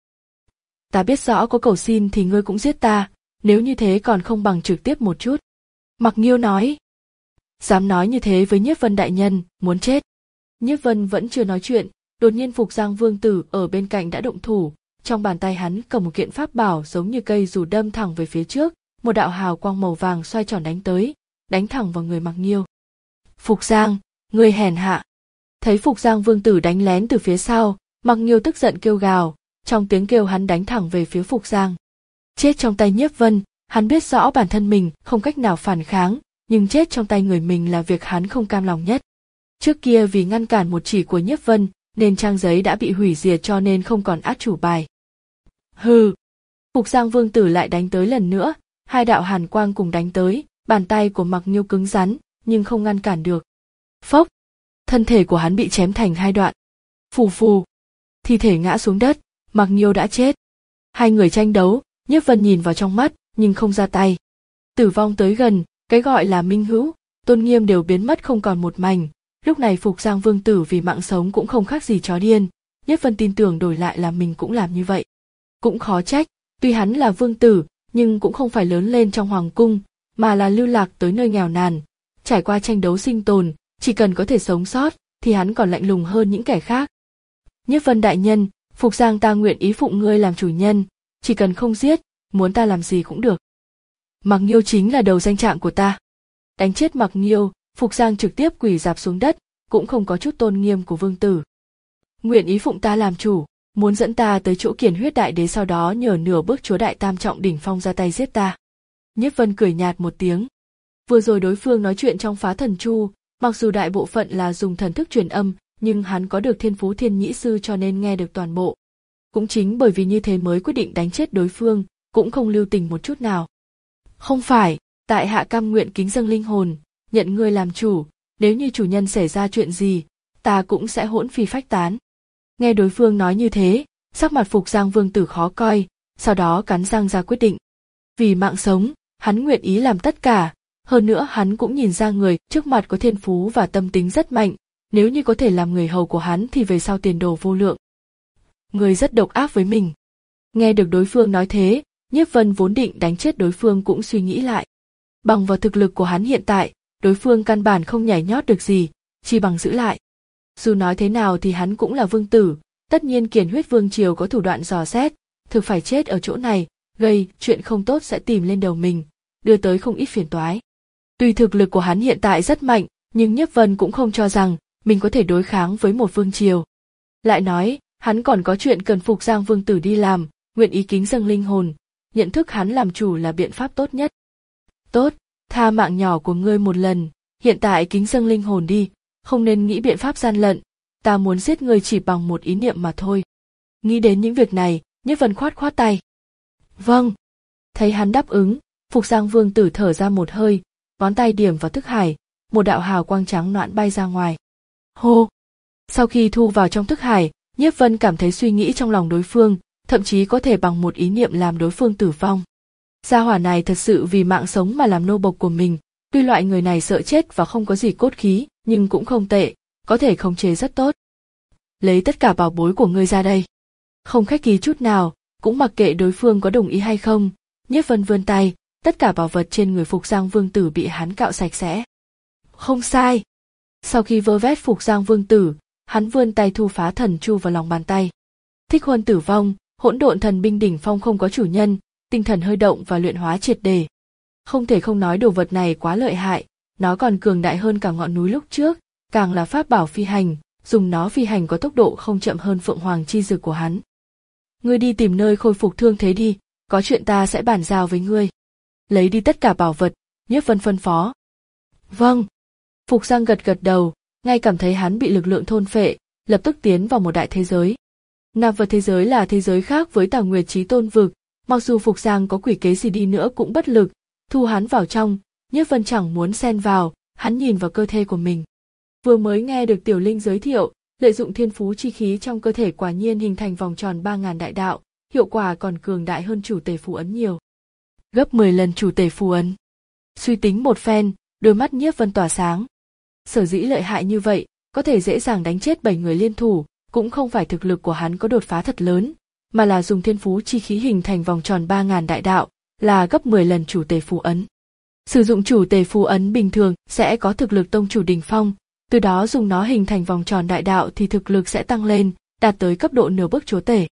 Ta biết rõ có cầu xin thì ngươi cũng giết ta, nếu như thế còn không bằng trực tiếp một chút. Mặc Nghiêu nói. Dám nói như thế với Nhiếp Vân đại nhân, muốn chết. Nhiếp Vân vẫn chưa nói chuyện, đột nhiên Phục Giang Vương Tử ở bên cạnh đã động thủ, trong bàn tay hắn cầm một kiện pháp bảo giống như cây dù đâm thẳng về phía trước, một đạo hào quang màu vàng xoay tròn đánh tới, đánh thẳng vào người Mạc Nghiêu. Phục Giang, ngươi hèn hạ! Thấy Phục Giang Vương Tử đánh lén từ phía sau, Mạc Nghiêu tức giận kêu gào, trong tiếng kêu hắn đánh thẳng về phía Phục Giang. Chết trong tay Nhiếp Vân, hắn biết rõ bản thân mình không cách nào phản kháng, nhưng chết trong tay người mình là việc hắn không cam lòng nhất. Trước kia vì ngăn cản một chỉ của Nhiếp Vân, nên trang giấy đã bị hủy diệt cho nên không còn át chủ bài. Hừ! Phục Giang Vương Tử lại đánh tới lần nữa, hai đạo hàn quang cùng đánh tới, bàn tay của Mạc Nghiêu cứng rắn, nhưng không ngăn cản được. Phốc! Thân thể của hắn bị chém thành hai đoạn. Phù phù! Thi thể ngã xuống đất, Mạc Nghiêu đã chết. Hai người tranh đấu, Nhiếp Vân nhìn vào trong mắt, nhưng không ra tay. Tử vong tới gần, cái gọi là minh hữu, tôn nghiêm đều biến mất không còn một mảnh. Lúc này Phục Giang Vương Tử vì mạng sống cũng không khác gì chó điên, Nhiếp Vân tin tưởng đổi lại là mình cũng làm như vậy. Cũng khó trách, tuy hắn là vương tử, nhưng cũng không phải lớn lên trong hoàng cung, mà là lưu lạc tới nơi nghèo nàn, trải qua tranh đấu sinh tồn, chỉ cần có thể sống sót, thì hắn còn lạnh lùng hơn những kẻ khác. Nhiếp Vân đại nhân, Phục Giang ta nguyện ý phụng ngươi làm chủ nhân, chỉ cần không giết, muốn ta làm gì cũng được. Mạc Nghiêu chính là đầu danh trạng của ta. Đánh chết Mạc Nghiêu, Phục Giang trực tiếp quỳ rạp xuống đất, cũng không có chút tôn nghiêm của vương tử. Nguyện ý phụng ta làm chủ, muốn dẫn ta tới chỗ Kiền Huyết Đại Đế, sau đó nhờ nửa bước chúa đại tam trọng đỉnh phong ra tay giết ta. Nhiếp Vân cười nhạt một tiếng. Vừa rồi đối phương nói chuyện trong Phá Thần Chu, mặc dù đại bộ phận là dùng thần thức truyền âm, nhưng hắn có được thiên phú thiên nhĩ sư cho nên nghe được toàn bộ. Cũng chính bởi vì như thế mới quyết định đánh chết đối phương, cũng không lưu tình một chút nào. Không phải, tại hạ cam nguyện kính dâng linh hồn, nhận ngươi làm chủ, nếu như chủ nhân xảy ra chuyện gì, ta cũng sẽ hỗn phi phách tán. Nghe đối phương nói như thế, sắc mặt Phục Giang Vương Tử khó coi, sau đó cắn răng ra quyết định. Vì mạng sống, hắn nguyện ý làm tất cả, hơn nữa hắn cũng nhìn ra người trước mặt có thiên phú và tâm tính rất mạnh, nếu như có thể làm người hầu của hắn thì về sau tiền đồ vô lượng. Người rất độc ác với mình. Nghe được đối phương nói thế, Nhiếp Vân vốn định đánh chết đối phương cũng suy nghĩ lại. Bằng vào thực lực của hắn hiện tại, đối phương căn bản không nhảy nhót được gì, chỉ bằng giữ lại. Dù nói thế nào thì hắn cũng là vương tử, tất nhiên Kiền Huyết Vương triều có thủ đoạn dò xét, thực phải chết ở chỗ này, gây chuyện không tốt sẽ tìm lên đầu mình, đưa tới không ít phiền toái. Tuy thực lực của hắn hiện tại rất mạnh, nhưng Nhiếp Vân cũng không cho rằng mình có thể đối kháng với một vương triều. Lại nói, hắn còn có chuyện cần Phục Giang Vương Tử đi làm, nguyện ý kính dâng linh hồn, nhận thức hắn làm chủ là biện pháp tốt nhất. Tốt, tha mạng nhỏ của ngươi một lần, hiện tại kính dâng linh hồn đi, không nên nghĩ biện pháp gian lận, ta muốn giết ngươi chỉ bằng một ý niệm mà thôi. Nghĩ đến những việc này, Nhiếp Vân khoát khoát tay. Vâng. Thấy hắn đáp ứng, Phục Giang Vương Tử thở ra một hơi, ngón tay điểm vào thức hải, một đạo hào quang trắng noãn bay ra ngoài. Hô! Sau khi thu vào trong thức hải, Nhiếp Vân cảm thấy suy nghĩ trong lòng đối phương, thậm chí có thể bằng một ý niệm làm đối phương tử vong. Gia hỏa này thật sự vì mạng sống mà làm nô bộc của mình, tuy loại người này sợ chết và không có gì cốt khí, nhưng cũng không tệ, có thể khống chế rất tốt. Lấy tất cả bảo bối của ngươi ra đây. Không khách khí chút nào, cũng mặc kệ đối phương có đồng ý hay không, Nhiếp Vân vươn tay, tất cả bảo vật trên người Phục Giang Vương Tử bị hắn cạo sạch sẽ. Không sai. Sau khi vơ vét Phục Giang Vương Tử, hắn vươn tay thu Phá Thần Chu vào lòng bàn tay. Thích Huân tử vong, hỗn độn thần binh đỉnh phong không có chủ nhân, tinh thần hơi động và luyện hóa triệt để. Không thể không nói đồ vật này quá lợi hại, nó còn cường đại hơn cả ngọn núi lúc trước, càng là pháp bảo phi hành, dùng nó phi hành có tốc độ không chậm hơn Phượng Hoàng chi dực của hắn. Ngươi đi tìm nơi khôi phục thương thế đi, có chuyện ta sẽ bàn giao với ngươi. Lấy đi tất cả bảo vật, Nhiếp Vân phân phó. Vâng. Phục Giang gật gật đầu, ngay cảm thấy hắn bị lực lượng thôn phệ, lập tức tiến vào một đại thế giới. Nạp vật thế giới là thế giới khác với Tà Nguyệt Chí Tôn vực, mặc dù Phục Giang có quỷ kế gì đi nữa cũng bất lực, thu hắn vào trong, Nhiếp Vân chẳng muốn xen vào, hắn nhìn vào cơ thể của mình. Vừa mới nghe được Tiểu Linh giới thiệu, lợi dụng thiên phú chi khí trong cơ thể quả nhiên hình thành vòng tròn ba ngàn đại đạo, hiệu quả còn cường đại hơn chủ tể phù ấn nhiều. Gấp mười lần chủ tể phù ấn. Suy tính một phen, đôi mắt Nhiếp Vân tỏa sáng. Sở dĩ lợi hại như vậy, có thể dễ dàng đánh chết bảy người liên thủ, cũng không phải thực lực của hắn có đột phá thật lớn, mà là dùng thiên phú chi khí hình thành vòng tròn ba ngàn đại đạo, là gấp mười lần chủ tể phù ấn. Sử dụng chủ tể phù ấn bình thường sẽ có thực lực tông chủ đỉnh phong, từ đó dùng nó hình thành vòng tròn đại đạo thì thực lực sẽ tăng lên, đạt tới cấp độ nửa bước chúa tể.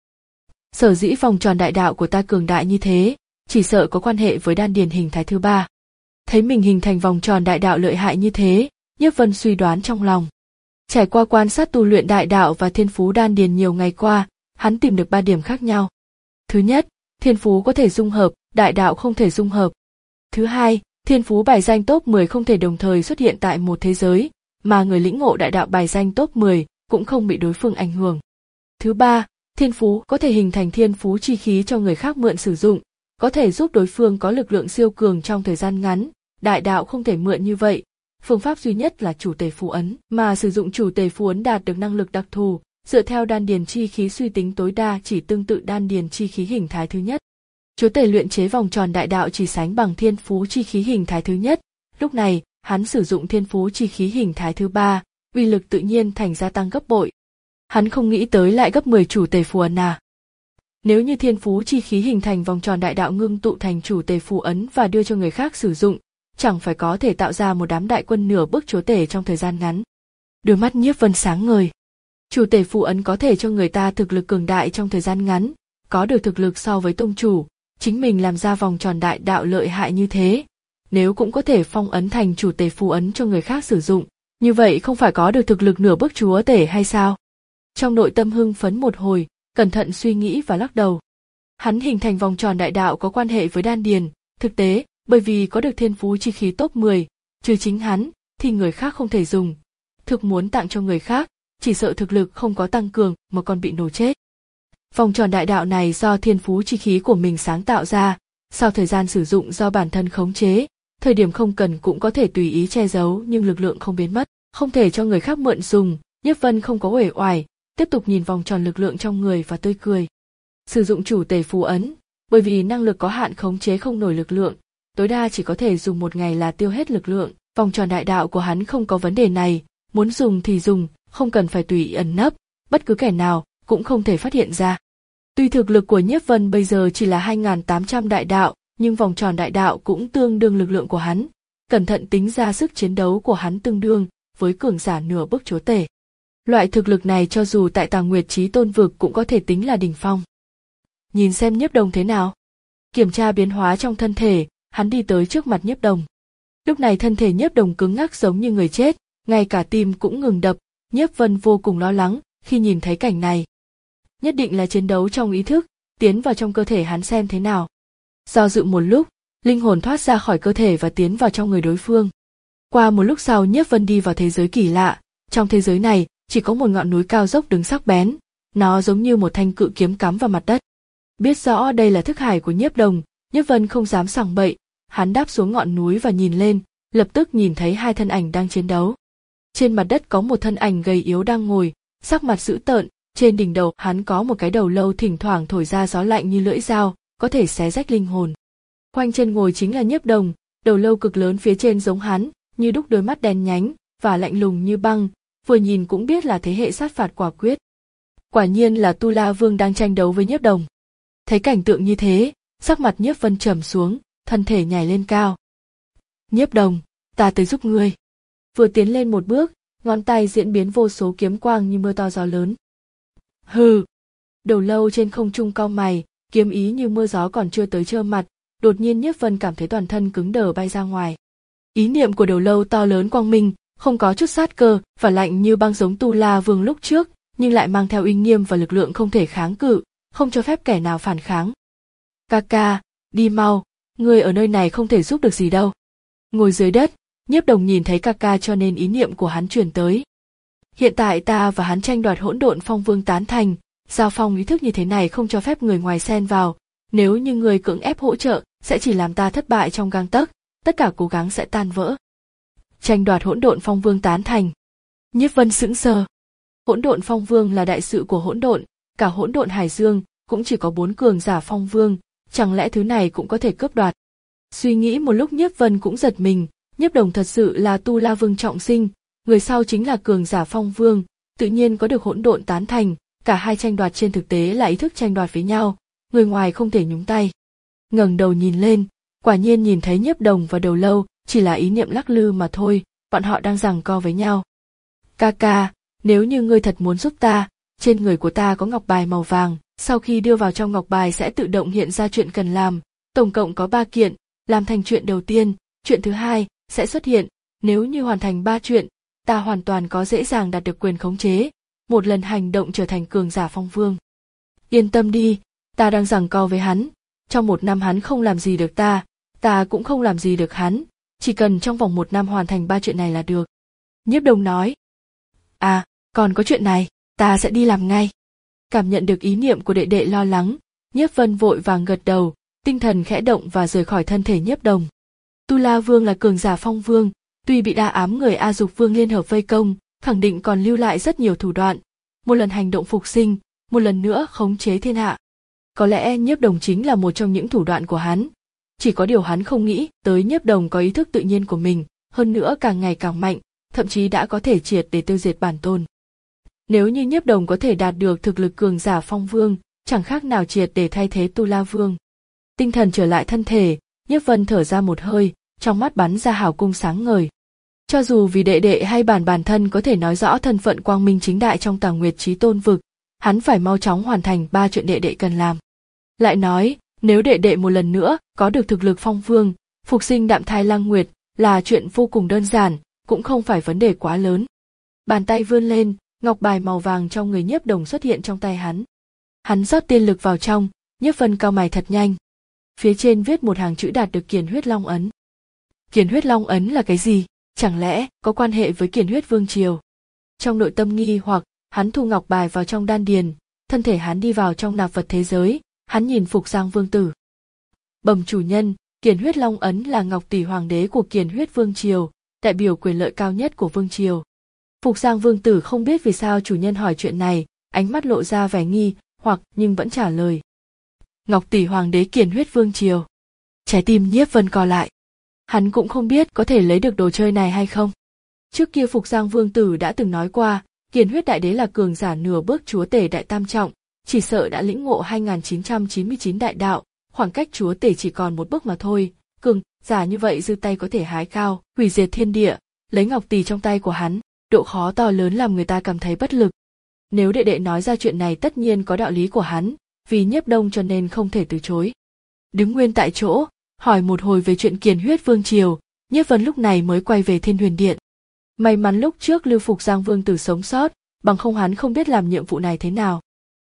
Sở dĩ vòng tròn đại đạo của ta cường đại như thế, chỉ sợ có quan hệ với đan điền hình thái thứ ba. Thấy mình hình thành vòng tròn đại đạo lợi hại như thế, Nhiếp Vân suy đoán trong lòng. Trải qua quan sát tu luyện đại đạo và thiên phú đan điền nhiều ngày qua, hắn tìm được ba điểm khác nhau. Thứ nhất, thiên phú có thể dung hợp, đại đạo không thể dung hợp. Thứ hai, thiên phú bài danh top mười không thể đồng thời xuất hiện tại một thế giới, mà người lĩnh ngộ đại đạo bài danh top mười cũng không bị đối phương ảnh hưởng. Thứ ba, thiên phú có thể hình thành thiên phú chi khí cho người khác mượn sử dụng, có thể giúp đối phương có lực lượng siêu cường trong thời gian ngắn, đại đạo không thể mượn như vậy. Phương pháp duy nhất là chủ tề phù ấn, mà sử dụng chủ tề phù ấn đạt được năng lực đặc thù, dựa theo đan điền chi khí suy tính tối đa chỉ tương tự đan điền chi khí hình thái thứ nhất. Chúa tể luyện chế vòng tròn đại đạo chỉ sánh bằng thiên phú chi khí hình thái thứ nhất, lúc này, hắn sử dụng thiên phú chi khí hình thái thứ ba, uy lực tự nhiên thành gia tăng gấp bội. Hắn không nghĩ tới lại gấp mười chủ tề phù ấn à. Nếu như thiên phú chi khí hình thành vòng tròn đại đạo ngưng tụ thành chủ tề phù ấn và đưa cho người khác sử dụng, chẳng phải có thể tạo ra một đám đại quân nửa bước chúa tể trong thời gian ngắn. Đôi mắt Nhiếp Vân sáng ngời. Chủ tể phù ấn có thể cho người ta thực lực cường đại trong thời gian ngắn, có được thực lực so với tông chủ, chính mình làm ra vòng tròn đại đạo lợi hại như thế, nếu cũng có thể phong ấn thành chủ tể phù ấn cho người khác sử dụng, như vậy không phải có được thực lực nửa bước chúa tể hay sao? Trong nội tâm hưng phấn một hồi, cẩn thận suy nghĩ và lắc đầu. Hắn hình thành vòng tròn đại đạo có quan hệ với đan điền, thực tế, bởi vì có được thiên phú chi khí top mười, trừ chính hắn, thì người khác không thể dùng. Thực muốn tặng cho người khác, chỉ sợ thực lực không có tăng cường mà còn bị nổ chết. Vòng tròn đại đạo này do thiên phú chi khí của mình sáng tạo ra, sau thời gian sử dụng do bản thân khống chế, thời điểm không cần cũng có thể tùy ý che giấu nhưng lực lượng không biến mất, không thể cho người khác mượn dùng. Nhiếp Vân không có uể oải, tiếp tục nhìn vòng tròn lực lượng trong người và tươi cười. Sử dụng chủ tề phù ấn, bởi vì năng lực có hạn khống chế không nổi lực lượng, tối đa chỉ có thể dùng một ngày là tiêu hết lực lượng. Vòng tròn đại đạo của hắn không có vấn đề này, muốn dùng thì dùng, không cần phải tùy ý ẩn nấp, bất cứ kẻ nào cũng không thể phát hiện ra. Tuy thực lực của Nhiếp Vân bây giờ chỉ là hai nghìn tám trăm đại đạo, nhưng vòng tròn đại đạo cũng tương đương lực lượng của hắn. Cẩn thận tính ra sức chiến đấu của hắn tương đương với cường giả nửa bước chúa tể. Loại thực lực này cho dù tại Tà Nguyệt Chí Tôn vực cũng có thể tính là đỉnh phong. Nhìn xem Nhiếp Đồng thế nào. Kiểm tra biến hóa trong thân thể, hắn đi tới trước mặt Nhiếp Đồng. Lúc này thân thể Nhiếp Đồng cứng ngắc giống như người chết, ngay cả tim cũng ngừng đập. Nhiếp Vân vô cùng lo lắng khi nhìn thấy cảnh này. Nhất định là chiến đấu trong ý thức, tiến vào trong cơ thể hắn xem thế nào. Do dự một lúc, linh hồn thoát ra khỏi cơ thể và tiến vào trong người đối phương. Qua một lúc sau Nhiếp Vân đi vào thế giới kỳ lạ, trong thế giới này chỉ có một ngọn núi cao dốc đứng sắc bén, nó giống như một thanh cự kiếm cắm vào mặt đất. Biết rõ đây là thức hải của Nhiếp Đồng, Nhiếp Vân không dám sằng bậy, hắn đáp xuống ngọn núi và nhìn lên, lập tức nhìn thấy hai thân ảnh đang chiến đấu. Trên mặt đất có một thân ảnh gầy yếu đang ngồi, sắc mặt dữ tợn, trên đỉnh đầu hắn có một cái đầu lâu thỉnh thoảng thổi ra gió lạnh như lưỡi dao, có thể xé rách linh hồn. Khoanh chân ngồi chính là Nhiếp Đồng, đầu lâu cực lớn phía trên giống hắn, như đúc đôi mắt đen nhánh và lạnh lùng như băng, vừa nhìn cũng biết là thế hệ sát phạt quả quyết. Quả nhiên là Tu La Vương đang tranh đấu với Nhiếp Đồng. Thấy cảnh tượng như thế, sắc mặt Nhiếp Vân trầm xuống, thân thể nhảy lên cao. Nhiếp Đồng, ta tới giúp ngươi. Vừa tiến lên một bước, ngón tay diễn biến vô số kiếm quang như mưa to gió lớn. Hừ. Đầu lâu trên không trung cau mày, kiếm ý như mưa gió còn chưa tới trơ mặt, đột nhiên Nhiếp Vân cảm thấy toàn thân cứng đờ bay ra ngoài. Ý niệm của đầu lâu to lớn quang minh, không có chút sát cơ và lạnh như băng giống Tu La Vương lúc trước, nhưng lại mang theo uy nghiêm và lực lượng không thể kháng cự, không cho phép kẻ nào phản kháng. Ca ca, đi mau, ngươi ở nơi này không thể giúp được gì đâu. Ngồi dưới đất, Nhiếp Đồng nhìn thấy ca ca cho nên ý niệm của hắn truyền tới. Hiện tại ta và hắn tranh đoạt hỗn độn phong vương tán thành, giao phong ý thức như thế này không cho phép người ngoài xen vào, nếu như người cưỡng ép hỗ trợ sẽ chỉ làm ta thất bại trong gang tấc, tất cả cố gắng sẽ tan vỡ. Tranh đoạt hỗn độn phong vương tán thành. Nhiếp Vân sững sờ. Hỗn độn phong vương là đại sự của hỗn độn, cả hỗn độn hải dương cũng chỉ có bốn cường giả phong vương, chẳng lẽ thứ này cũng có thể cướp đoạt? Suy nghĩ một lúc Nhiếp Vân cũng giật mình, Nhiếp Đồng thật sự là Tu La Vương trọng sinh, người sau chính là cường giả phong vương, tự nhiên có được hỗn độn tán thành, cả hai tranh đoạt trên thực tế là ý thức tranh đoạt với nhau, người ngoài không thể nhúng tay. Ngẩng đầu nhìn lên, quả nhiên nhìn thấy Nhiếp Đồng và đầu lâu, chỉ là ý niệm lắc lư mà thôi, bọn họ đang giằng co với nhau. Ca ca, nếu như ngươi thật muốn giúp ta, trên người của ta có ngọc bài màu vàng, sau khi đưa vào trong ngọc bài sẽ tự động hiện ra chuyện cần làm, tổng cộng có ba kiện, làm thành chuyện đầu tiên, chuyện thứ hai sẽ xuất hiện, nếu như hoàn thành ba chuyện, ta hoàn toàn có dễ dàng đạt được quyền khống chế, một lần hành động trở thành cường giả phong vương. Yên tâm đi, ta đang giằng co với hắn, trong một năm hắn không làm gì được ta, ta cũng không làm gì được hắn, chỉ cần trong vòng một năm hoàn thành ba chuyện này là được. Nhiếp Đồng nói. À, còn có chuyện này, ta sẽ đi làm ngay. Cảm nhận được ý niệm của đệ đệ lo lắng, Nhiếp Vân vội vàng gật đầu, tinh thần khẽ động và rời khỏi thân thể Nhiếp Đồng. Tu La Vương là cường giả phong vương, tuy bị đa ám người A Dục Vương liên hợp vây công, khẳng định còn lưu lại rất nhiều thủ đoạn, một lần hành động phục sinh, một lần nữa khống chế thiên hạ. Có lẽ Nhiếp Đồng chính là một trong những thủ đoạn của hắn. Chỉ có điều hắn không nghĩ tới Nhiếp Đồng có ý thức tự nhiên của mình, hơn nữa càng ngày càng mạnh, thậm chí đã có thể triệt để tiêu diệt bản tôn. Nếu như Nhiếp Đồng có thể đạt được thực lực cường giả phong vương, chẳng khác nào triệt để thay thế Tu La Vương. Tinh thần trở lại thân thể, Nhiếp Vân thở ra một hơi, trong mắt bắn ra hào quang sáng ngời. Cho dù vì đệ đệ hay bản bản thân có thể nói rõ thân phận quang minh chính đại trong Tàng Nguyệt Chí Tôn vực, hắn phải mau chóng hoàn thành ba chuyện đệ đệ cần làm. Lại nói, nếu đệ đệ một lần nữa có được thực lực phong vương, phục sinh đạm thai Lăng Nguyệt là chuyện vô cùng đơn giản, cũng không phải vấn đề quá lớn. Bàn tay vươn lên, ngọc bài màu vàng trong người Nhiếp Đồng xuất hiện trong tay hắn. Hắn rót tiên lực vào trong, Nhiếp Vân cau mày thật nhanh. Phía trên viết một hàng chữ đạt được Kiền Huyết Long ấn. Kiền Huyết Long ấn là cái gì? Chẳng lẽ có quan hệ với Kiền Huyết Vương triều? Trong nội tâm nghi hoặc, hắn thu ngọc bài vào trong đan điền, thân thể hắn đi vào trong nạp vật thế giới, hắn nhìn Phục Giang Vương tử. Bẩm chủ nhân, Kiền Huyết Long ấn là ngọc tỷ hoàng đế của Kiền Huyết Vương triều, đại biểu quyền lợi cao nhất của vương triều. Phục Giang Vương tử không biết vì sao chủ nhân hỏi chuyện này, ánh mắt lộ ra vẻ nghi hoặc nhưng vẫn trả lời. Ngọc tỷ hoàng đế Kiền Huyết Vương triều. Trái tim Nhiếp Vân co lại. Hắn cũng không biết có thể lấy được đồ chơi này hay không. Trước kia Phục Giang Vương tử đã từng nói qua, Kiền Huyết Đại Đế là cường giả nửa bước chúa tể đại tam trọng, chỉ sợ đã lĩnh ngộ hai nghìn chín trăm chín mươi chín đại đạo, khoảng cách chúa tể chỉ còn một bước mà thôi. Cường giả như vậy giơ tay có thể hái cao, hủy diệt thiên địa, lấy ngọc tỷ trong tay của hắn, độ khó to lớn làm người ta cảm thấy bất lực. Nếu đệ đệ nói ra chuyện này tất nhiên có đạo lý của hắn, vì Nhiếp Đông cho nên không thể từ chối. Đứng nguyên tại chỗ, hỏi một hồi về chuyện Kiền Huyết Vương triều, Nhiếp Vân lúc này mới quay về Thiên Huyền Điện. May mắn lúc trước Lưu Phục Giang Vương tử sống sót, bằng không hắn không biết làm nhiệm vụ này thế nào.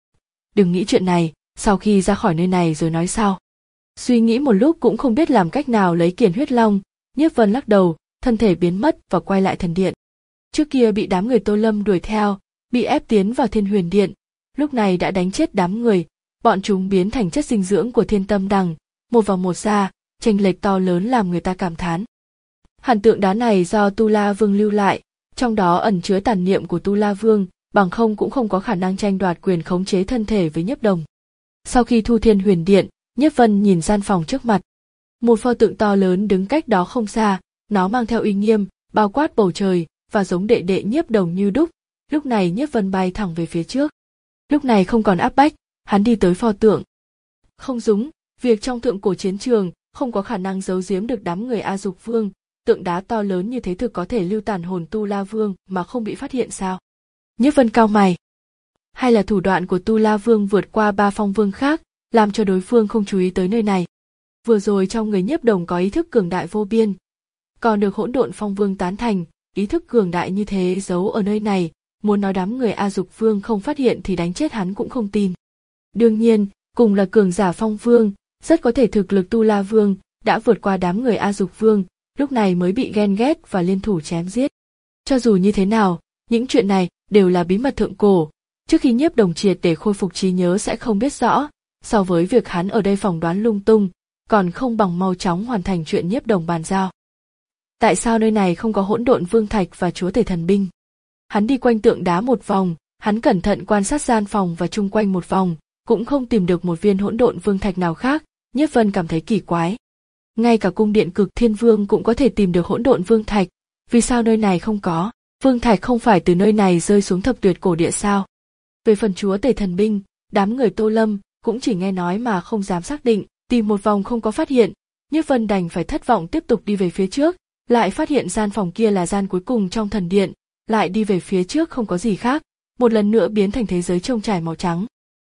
Đừng nghĩ chuyện này, sau khi ra khỏi nơi này rồi nói sau. Suy nghĩ một lúc cũng không biết làm cách nào lấy Kiền Huyết Long, Nhiếp Vân lắc đầu, thân thể biến mất và quay lại thần điện. Trước kia bị đám người Tô Lâm đuổi theo, bị ép tiến vào Thiên Huyền Điện, lúc này đã đánh chết đám người, bọn chúng biến thành chất dinh dưỡng của Thiên Tâm Đằng, một vào một ra, chênh lệch to lớn làm người ta cảm thán. Hàn tượng đá này do Tu La Vương lưu lại, trong đó ẩn chứa tàn niệm của Tu La Vương, bằng không cũng không có khả năng tranh đoạt quyền khống chế thân thể với Nhiếp Đồng. Sau khi thu Thiên Huyền Điện, Nhiếp Vân nhìn gian phòng trước mặt. Một pho tượng to lớn đứng cách đó không xa, nó mang theo uy nghiêm, bao quát bầu trời, và giống đệ đệ Nhiếp Đồng như đúc. Lúc này Nhiếp Vân bay thẳng về phía trước. Lúc này không còn áp bách, hắn đi tới pho tượng. Không đúng, việc trong thượng cổ chiến trường không có khả năng giấu giếm được đám người A Dục Vương, tượng đá to lớn như thế thực có thể lưu tàn hồn Tu La Vương mà không bị phát hiện sao? Nhiếp Vân cau mày. Hay là thủ đoạn của Tu La Vương vượt qua ba phong vương khác, làm cho đối phương không chú ý tới nơi này. Vừa rồi trong người Nhiếp Đồng có ý thức cường đại vô biên, còn được hỗn độn phong vương tán thành, ý thức cường đại như thế giấu ở nơi này, muốn nói đám người A Dục Vương không phát hiện thì đánh chết hắn cũng không tin. Đương nhiên, cùng là cường giả phong vương, rất có thể thực lực Tu La Vương đã vượt qua đám người A Dục Vương, lúc này mới bị ghen ghét và liên thủ chém giết. Cho dù như thế nào, những chuyện này đều là bí mật thượng cổ, trước khi Nhiếp Đồng triệt để khôi phục trí nhớ sẽ không biết rõ, so với việc hắn ở đây phỏng đoán lung tung, còn không bằng mau chóng hoàn thành chuyện Nhiếp Đồng bàn giao. Tại sao nơi này không có hỗn độn vương thạch và chúa tể thần binh? Hắn đi quanh tượng đá một vòng, hắn cẩn thận quan sát gian phòng và chung quanh một vòng, cũng không tìm được một viên hỗn độn vương thạch nào khác. Nhiếp Vân cảm thấy kỳ quái. Ngay cả cung điện Cực Thiên Vương cũng có thể tìm được hỗn độn vương thạch, vì sao nơi này không có? Vương thạch không phải từ nơi này rơi xuống thập tuyệt cổ địa sao? Về phần chúa tể thần binh, đám người Tô Lâm cũng chỉ nghe nói mà không dám xác định, tìm một vòng không có phát hiện, Nhiếp Vân đành phải thất vọng tiếp tục đi về phía trước, lại phát hiện gian phòng kia là gian cuối cùng trong thần điện, lại đi về phía trước không có gì khác, một lần nữa biến thành thế giới trông trải màu trắng.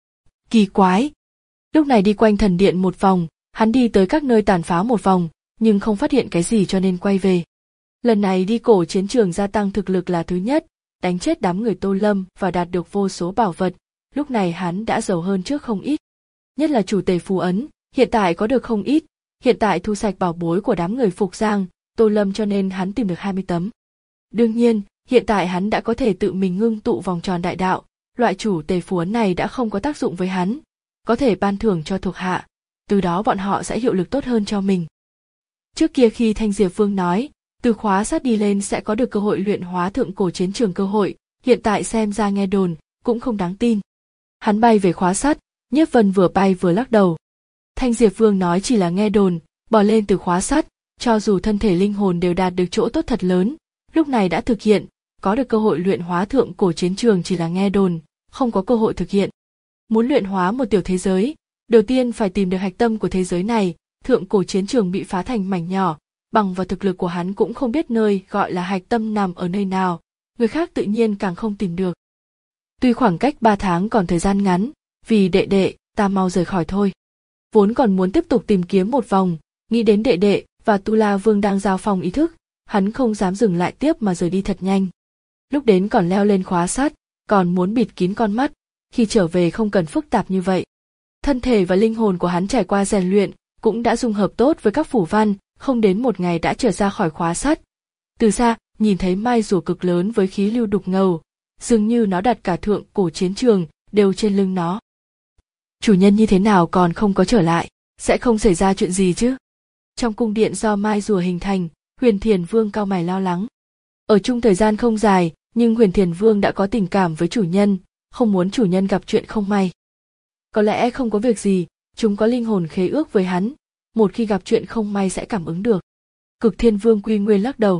Kỳ quái! Lúc này đi quanh thần điện một vòng, hắn đi tới các nơi tàn phá một vòng, nhưng không phát hiện cái gì cho nên quay về. Lần này đi cổ chiến trường gia tăng thực lực là thứ nhất, đánh chết đám người Tô Lâm và đạt được vô số bảo vật, lúc này hắn đã giàu hơn trước không ít. Nhất là chủ tể phù ấn, hiện tại có được không ít, hiện tại thu sạch bảo bối của đám người Phục Giang, Tô Lâm cho nên hắn tìm được hai mươi tấm. Đương nhiên, hiện tại hắn đã có thể tự mình ngưng tụ vòng tròn đại đạo, loại chủ tề phù ấn này đã không có tác dụng với hắn, có thể ban thưởng cho thuộc hạ, từ đó bọn họ sẽ hiệu lực tốt hơn cho mình. Trước kia khi Thanh Diệp Vương nói, từ khóa sắt đi lên sẽ có được cơ hội luyện hóa thượng cổ chiến trường cơ hội, hiện tại xem ra nghe đồn, cũng không đáng tin. Hắn bay về khóa sắt, Nhiếp Vân vừa bay vừa lắc đầu. Thanh Diệp Vương nói chỉ là nghe đồn, bò lên từ khóa sắt, cho dù thân thể linh hồn đều đạt được chỗ tốt thật lớn, lúc này đã thực hiện, có được cơ hội luyện hóa thượng cổ chiến trường chỉ là nghe đồn, không có cơ hội thực hiện. Muốn luyện hóa một tiểu thế giới, đầu tiên phải tìm được hạch tâm của thế giới này, thượng cổ chiến trường bị phá thành mảnh nhỏ, bằng vào thực lực của hắn cũng không biết nơi gọi là hạch tâm nằm ở nơi nào, người khác tự nhiên càng không tìm được. Tuy khoảng cách ba tháng còn thời gian ngắn, vì đệ đệ, ta mau rời khỏi thôi. Vốn còn muốn tiếp tục tìm kiếm một vòng, nghĩ đến đệ đệ và Tu La Vương đang giao phong ý thức, hắn không dám dừng lại tiếp mà rời đi thật nhanh. Lúc đến còn leo lên khóa sắt, còn muốn bịt kín con mắt, khi trở về không cần phức tạp như vậy. Thân thể và linh hồn của hắn trải qua rèn luyện, cũng đã dung hợp tốt với các phủ văn, không đến một ngày đã trở ra khỏi khóa sắt. Từ xa, nhìn thấy mai rùa cực lớn với khí lưu đục ngầu, dường như nó đặt cả thượng cổ chiến trường đều trên lưng nó. Chủ nhân như thế nào còn không có trở lại, sẽ không xảy ra chuyện gì chứ? Trong cung điện do mai rùa hình thành, Huyền Thiền Vương cau mày lo lắng. Ở chung thời gian không dài, nhưng Huyền Thiền Vương đã có tình cảm với chủ nhân, không muốn chủ nhân gặp chuyện không may. Có lẽ không có việc gì, chúng có linh hồn khế ước với hắn, một khi gặp chuyện không may sẽ cảm ứng được. Cực Thiên Vương Quy Nguyên lắc đầu.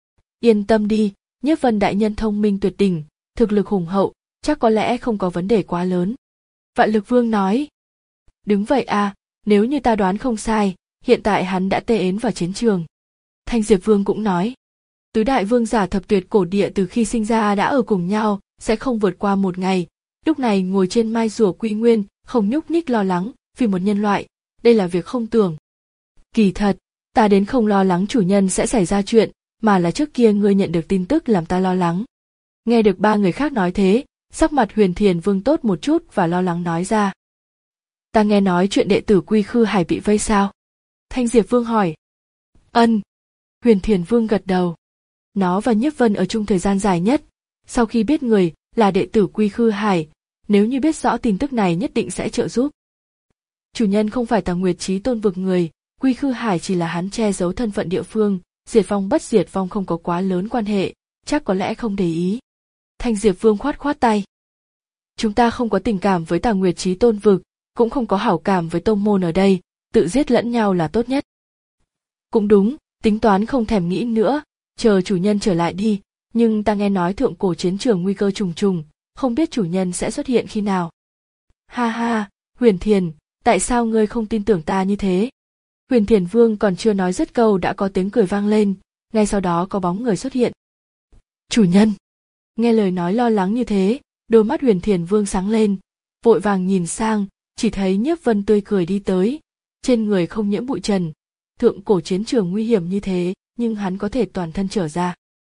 Yên tâm đi, Nhiếp Vân đại nhân thông minh tuyệt đỉnh, thực lực hùng hậu, chắc có lẽ không có vấn đề quá lớn. Vạn Lực Vương nói. Đúng vậy à, nếu như ta đoán không sai, hiện tại hắn đã tê ến vào chiến trường. Thanh Diệp Vương cũng nói. Tứ đại vương giả thập tuyệt cổ địa từ khi sinh ra đã ở cùng nhau, sẽ không vượt qua một ngày. Lúc này ngồi trên mai rùa Quy Nguyên, không nhúc nhích lo lắng, vì một nhân loại, đây là việc không tưởng. Kỳ thật, ta đến không lo lắng chủ nhân sẽ xảy ra chuyện, mà là trước kia ngươi nhận được tin tức làm ta lo lắng. Nghe được ba người khác nói thế, sắc mặt Huyền Thiền Vương tốt một chút và lo lắng nói ra. Ta nghe nói chuyện đệ tử Quy Khư Hải bị vây sao? Thanh Diệp Vương hỏi. Ân. Huyền Thiền Vương gật đầu. Nó và Nhiếp Vân ở chung thời gian dài nhất, sau khi biết người là đệ tử Quy Khư Hải, nếu như biết rõ tin tức này nhất định sẽ trợ giúp. Chủ nhân không phải Tà Nguyệt Chí Tôn vực người, Quy Khư Hải chỉ là hắn che giấu thân phận địa phương, diệt vong bất diệt vong không có quá lớn quan hệ, chắc có lẽ không để ý. Thanh Diệp Vương khoát khoát tay. Chúng ta không có tình cảm với Tà Nguyệt Chí Tôn vực, cũng không có hảo cảm với tông môn ở đây, tự giết lẫn nhau là tốt nhất. Cũng đúng, tính toán không thèm nghĩ nữa, chờ chủ nhân trở lại đi, nhưng ta nghe nói thượng cổ chiến trường nguy cơ trùng trùng, không biết chủ nhân sẽ xuất hiện khi nào. Ha ha, Huyền Thiền, tại sao ngươi không tin tưởng ta như thế? Huyền Thiền Vương còn chưa nói dứt câu đã có tiếng cười vang lên, ngay sau đó có bóng người xuất hiện. Chủ nhân! Nghe lời nói lo lắng như thế, đôi mắt Huyền Thiền Vương sáng lên, vội vàng nhìn sang, chỉ thấy Nhiếp Vân tươi cười đi tới, trên người không nhiễm bụi trần. Thượng cổ chiến trường nguy hiểm như thế, nhưng hắn có thể toàn thân trở ra.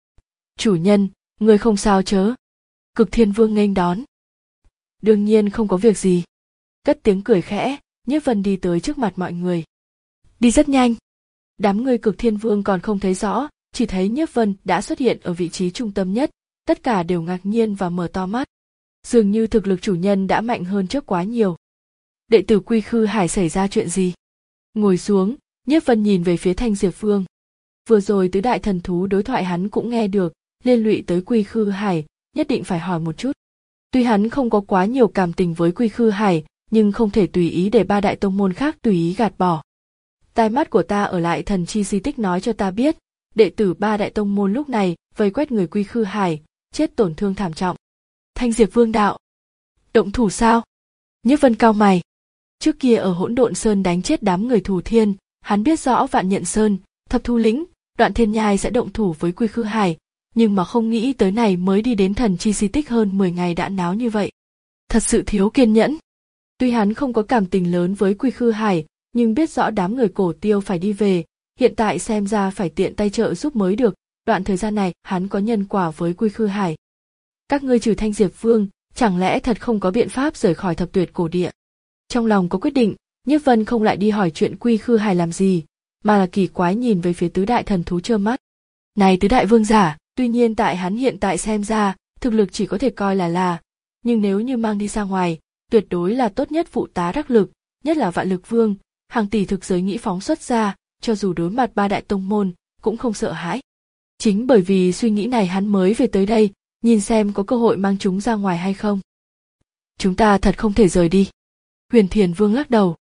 Chủ nhân, người không sao chớ? Cực Thiên Vương nghênh đón. Đương nhiên không có việc gì. Cất tiếng cười khẽ, Nhiếp Vân đi tới trước mặt mọi người. Đi rất nhanh. Đám người Cực Thiên Vương còn không thấy rõ, chỉ thấy Nhiếp Vân đã xuất hiện ở vị trí trung tâm nhất, tất cả đều ngạc nhiên và mở to mắt. Dường như thực lực chủ nhân đã mạnh hơn trước quá nhiều. Đệ tử Quy Khư Hải xảy ra chuyện gì? Ngồi xuống, Nhiếp Vân nhìn về phía Thanh Diệp Vương. Vừa rồi tứ đại thần thú đối thoại hắn cũng nghe được, liên lụy tới Quy Khư Hải, nhất định phải hỏi một chút. Tuy hắn không có quá nhiều cảm tình với Quy Khư Hải, nhưng không thể tùy ý để ba đại tông môn khác tùy ý gạt bỏ. Tai mắt của ta ở lại thần chi di tích nói cho ta biết, đệ tử ba đại tông môn lúc này vây quét người Quy Khư Hải, chết tổn thương thảm trọng. Thanh Diệp Vương đạo. Động thủ sao? Nhiếp Vân cau mày. Trước kia ở Hỗn Độn Sơn đánh chết đám người Thù Thiên, hắn biết rõ Vạn Nhận Sơn, Thập Thu Lĩnh, Đoạn Thiên Nhai sẽ động thủ với Quy Khư Hải, nhưng mà không nghĩ tới này mới đi đến thần chi di tích hơn mười ngày đã náo như vậy. Thật sự thiếu kiên nhẫn. Tuy hắn không có cảm tình lớn với Quy Khư Hải, nhưng biết rõ đám người Cổ Tiêu phải đi về, hiện tại xem ra phải tiện tay trợ giúp mới được, đoạn thời gian này hắn có nhân quả với Quy Khư Hải. Các ngươi trừ Thanh Diệp Vương, chẳng lẽ thật không có biện pháp rời khỏi thập tuyệt cổ địa? Trong lòng có quyết định, Nhiếp Vân không lại đi hỏi chuyện Quy Khư Hải làm gì, mà là kỳ quái nhìn về phía tứ đại thần thú trơ mắt. Này tứ đại vương giả, tuy nhiên tại hắn hiện tại xem ra, thực lực chỉ có thể coi là là, nhưng nếu như mang đi ra ngoài, tuyệt đối là tốt nhất phụ tá đắc lực, nhất là Vạn Lực Vương, hàng tỷ thực giới nghĩ phóng xuất ra, cho dù đối mặt ba đại tông môn, cũng không sợ hãi. Chính bởi vì suy nghĩ này hắn mới về tới đây, nhìn xem có cơ hội mang chúng ra ngoài hay không. Chúng ta thật không thể rời đi. Huyền Thiền Vương lắc đầu.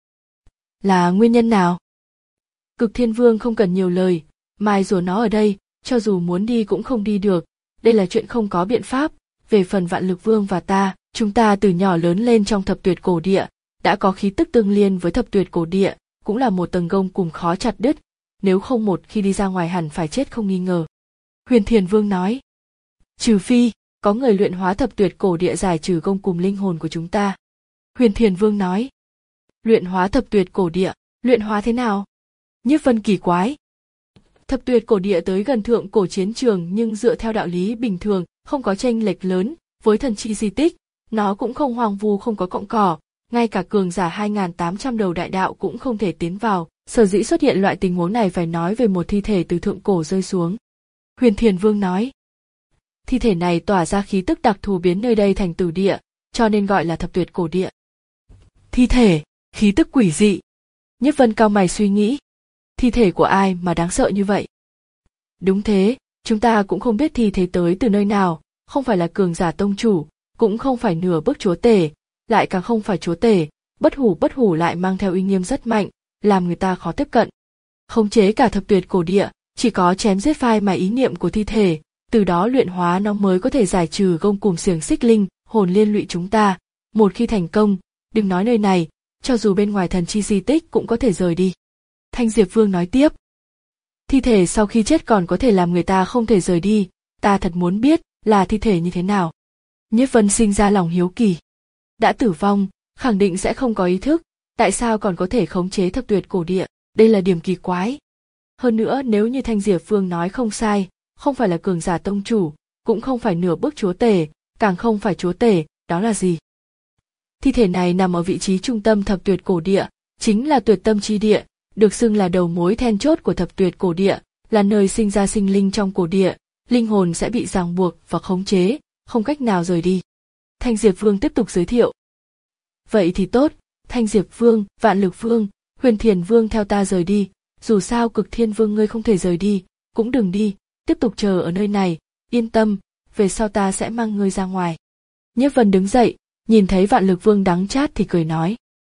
Là nguyên nhân nào? Cực Thiên Vương không cần nhiều lời, mai rùa nó ở đây, cho dù muốn đi cũng không đi được, đây là chuyện không có biện pháp. Về phần Vạn Lực Vương và ta, chúng ta từ nhỏ lớn lên trong thập tuyệt cổ địa, đã có khí tức tương liên với thập tuyệt cổ địa, cũng là một tầng gông cùm khó chặt đứt, nếu không một khi đi ra ngoài hẳn phải chết không nghi ngờ. Huyền Thiền Vương nói, trừ phi, có người luyện hóa thập tuyệt cổ địa giải trừ gông cùm linh hồn của chúng ta. Huyền Thiền Vương nói, luyện hóa thập tuyệt cổ địa, luyện hóa thế nào? Nhiếp Vân kỳ quái. Thập tuyệt cổ địa tới gần thượng cổ chiến trường nhưng dựa theo đạo lý bình thường, không có chênh lệch lớn, với thần chi di tích, nó cũng không hoang vu không có cọng cỏ, ngay cả cường giả hai nghìn tám trăm đầu đại đạo cũng không thể tiến vào, sở dĩ xuất hiện loại tình huống này phải nói về một thi thể từ thượng cổ rơi xuống. Huyền Thiền Vương nói, thi thể này tỏa ra khí tức đặc thù biến nơi đây thành tử địa, cho nên gọi là thập tuyệt cổ địa. Thi thể, khí tức quỷ dị. Nhiếp Vân cao mày suy nghĩ, thi thể của ai mà đáng sợ như vậy? Đúng thế, chúng ta cũng không biết thi thể tới từ nơi nào, không phải là cường giả tông chủ, cũng không phải nửa bước chúa tể, lại càng không phải chúa tể, bất hủ bất hủ lại mang theo uy nghiêm rất mạnh, làm người ta khó tiếp cận. Khống chế cả thập tuyệt cổ địa, chỉ có chém giết phai mà ý niệm của thi thể, từ đó luyện hóa nó mới có thể giải trừ gông cùm xiềng xích linh, hồn liên lụy chúng ta. Một khi thành công, đừng nói nơi này, cho dù bên ngoài thần chi di tích cũng có thể rời đi. Thanh Diệp Vương nói tiếp, thi thể sau khi chết còn có thể làm người ta không thể rời đi, ta thật muốn biết là thi thể như thế nào. Nhiếp Vân sinh ra lòng hiếu kỳ. Đã tử vong, khẳng định sẽ không có ý thức, tại sao còn có thể khống chế thập tuyệt cổ địa, đây là điểm kỳ quái. Hơn nữa nếu như Thanh Diệp Vương nói không sai, không phải là cường giả tông chủ, cũng không phải nửa bước chúa tể, càng không phải chúa tể, đó là gì? Thi thể này nằm ở vị trí trung tâm thập tuyệt cổ địa, chính là tuyệt tâm chi địa, được xưng là đầu mối then chốt của thập tuyệt cổ địa, là nơi sinh ra sinh linh trong cổ địa, linh hồn sẽ bị ràng buộc và khống chế, không cách nào rời đi. Thanh Diệp Vương tiếp tục giới thiệu. Vậy thì tốt, Thanh Diệp Vương, Vạn Lực Vương, Huyền Thiền Vương theo ta rời đi, dù sao Cực Thiên Vương ngươi không thể rời đi, cũng đừng đi, tiếp tục chờ ở nơi này, yên tâm, về sau ta sẽ mang ngươi ra ngoài. Nhiếp Vân đứng dậy, nhìn thấy Vạn Lực Vương đắng chát thì cười nói.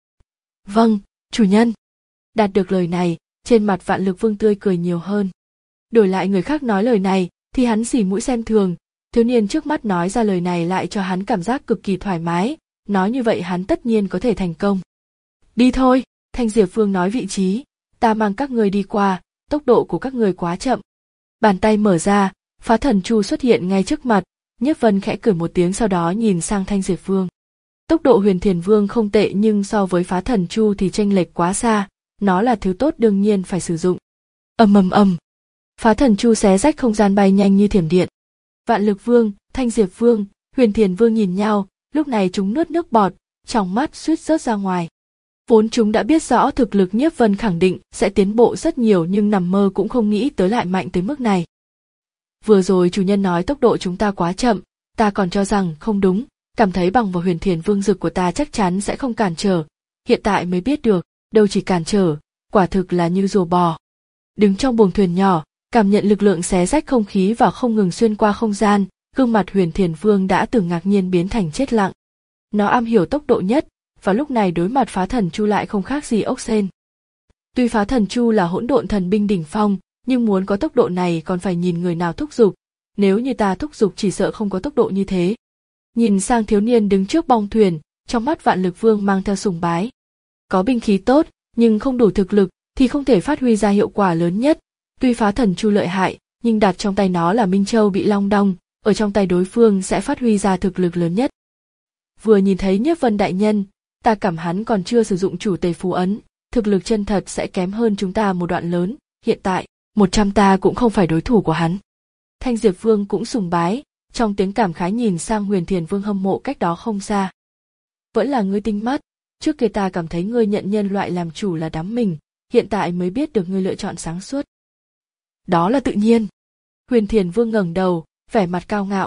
Vâng, chủ nhân. Đạt được lời này, trên mặt Vạn Lực Vương tươi cười nhiều hơn. Đổi lại người khác nói lời này, thì hắn xỉ mũi xem thường, thiếu niên trước mắt nói ra lời này lại cho hắn cảm giác cực kỳ thoải mái, nói như vậy hắn tất nhiên có thể thành công. Đi thôi, Thanh Diệp Vương nói vị trí, ta mang các người đi qua, tốc độ của các người quá chậm. Bàn tay mở ra, Phá Thần Chu xuất hiện ngay trước mặt, Nhiếp Vân khẽ cười một tiếng sau đó nhìn sang Thanh Diệp Vương. Tốc độ Huyền Thiền Vương không tệ nhưng so với Phá Thần Chu thì chênh lệch quá xa, nó là thứ tốt đương nhiên phải sử dụng. Ầm ầm ầm. Phá Thần Chu xé rách không gian bay nhanh như thiểm điện. Vạn Lực Vương, Thanh Diệp Vương, Huyền Thiền Vương nhìn nhau, lúc này chúng nuốt nước bọt, trong mắt suýt rớt ra ngoài. Vốn chúng đã biết rõ thực lực Nhiếp Vân khẳng định sẽ tiến bộ rất nhiều nhưng nằm mơ cũng không nghĩ tới lại mạnh tới mức này. Vừa rồi chủ nhân nói tốc độ chúng ta quá chậm, ta còn cho rằng không đúng, cảm thấy bằng vào Huyền Thiền Vương dực của ta chắc chắn sẽ không cản trở, hiện tại mới biết được, đâu chỉ cản trở, quả thực là như rùa bò. Đứng trong buồng thuyền nhỏ, cảm nhận lực lượng xé rách không khí và không ngừng xuyên qua không gian, gương mặt Huyền Thiền Vương đã từ ngạc nhiên biến thành chết lặng. Nó am hiểu tốc độ nhất, và lúc này đối mặt Phá Thần Chu lại không khác gì ốc sên. Tuy Phá Thần Chu là hỗn độn thần binh đỉnh phong, nhưng muốn có tốc độ này còn phải nhìn người nào thúc giục, nếu như ta thúc giục chỉ sợ không có tốc độ như thế. Nhìn sang thiếu niên đứng trước bong thuyền, trong mắt Vạn Lực Vương mang theo sùng bái. Có binh khí tốt, nhưng không đủ thực lực thì không thể phát huy ra hiệu quả lớn nhất. Tuy Phá Thần Chu lợi hại, nhưng đặt trong tay nó là Minh Châu bị long đong, ở trong tay đối phương sẽ phát huy ra thực lực lớn nhất. Vừa nhìn thấy Nhiếp Vân đại nhân, ta cảm hắn còn chưa sử dụng chủ tề phù ấn, thực lực chân thật sẽ kém hơn chúng ta một đoạn lớn, hiện tại, một trăm ta cũng không phải đối thủ của hắn. Thanh Diệp Vương cũng sùng bái, trong tiếng cảm khái nhìn sang Huyền Thiền Vương hâm mộ cách đó không xa. Vẫn là ngươi tinh mắt, trước kia ta cảm thấy ngươi nhận nhân loại làm chủ là đắm mình, hiện tại mới biết được ngươi lựa chọn sáng suốt. Đó là tự nhiên. Huyền Thiền Vương ngẩng đầu, vẻ mặt cao ngạo.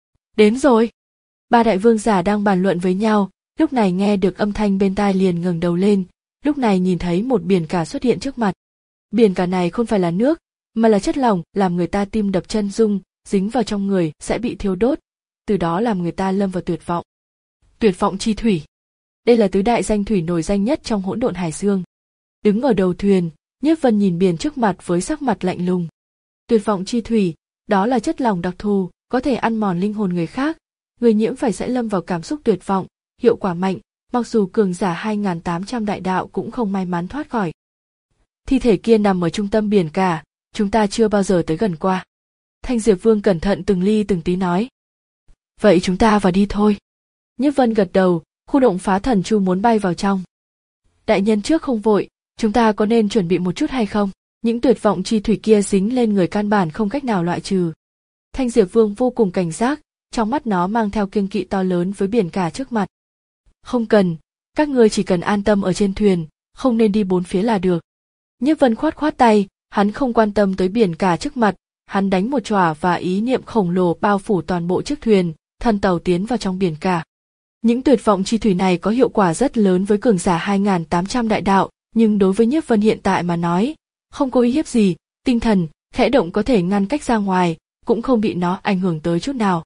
Đến rồi. Ba đại vương giả đang bàn luận với nhau, lúc này nghe được âm thanh bên tai liền ngẩng đầu lên, lúc này nhìn thấy một biển cả xuất hiện trước mặt. Biển cả này không phải là nước, mà là chất lỏng làm người ta tim đập chân rung, dính vào trong người sẽ bị thiêu đốt, từ đó làm người ta lâm vào tuyệt vọng. Tuyệt vọng chi thủy. Đây là tứ đại danh thủy nổi danh nhất trong hỗn độn hải dương. Đứng ở đầu thuyền, Nhiếp Vân nhìn biển trước mặt với sắc mặt lạnh lùng. Tuyệt vọng chi thủy, đó là chất lỏng đặc thù, có thể ăn mòn linh hồn người khác, người nhiễm phải sẽ lâm vào cảm xúc tuyệt vọng, hiệu quả mạnh, mặc dù cường giả hai nghìn tám trăm đại đạo cũng không may mắn thoát khỏi. Thi thể kia nằm ở trung tâm biển cả, chúng ta chưa bao giờ tới gần qua. Thanh Diệp Vương cẩn thận từng ly từng tí nói. Vậy chúng ta vào đi thôi. Nhiếp Vân gật đầu, khu động phá thần chu muốn bay vào trong. Đại nhân trước không vội, chúng ta có nên chuẩn bị một chút hay không? Những tuyệt vọng chi thủy kia dính lên người căn bản không cách nào loại trừ. Thanh Diệp Vương vô cùng cảnh giác, trong mắt nó mang theo kiêng kỵ to lớn với biển cả trước mặt. Không cần, các ngươi chỉ cần an tâm ở trên thuyền, không nên đi bốn phía là được. Nhiếp Vân khoát khoát tay, hắn không quan tâm tới biển cả trước mặt, hắn đánh một chỏa và ý niệm khổng lồ bao phủ toàn bộ chiếc thuyền, thân tàu tiến vào trong biển cả. Những tuyệt vọng chi thủy này có hiệu quả rất lớn với cường giả hai nghìn tám trăm đại đạo, nhưng đối với Nhiếp Vân hiện tại mà nói, không có uy hiếp gì, tinh thần, khẽ động có thể ngăn cách ra ngoài, cũng không bị nó ảnh hưởng tới chút nào.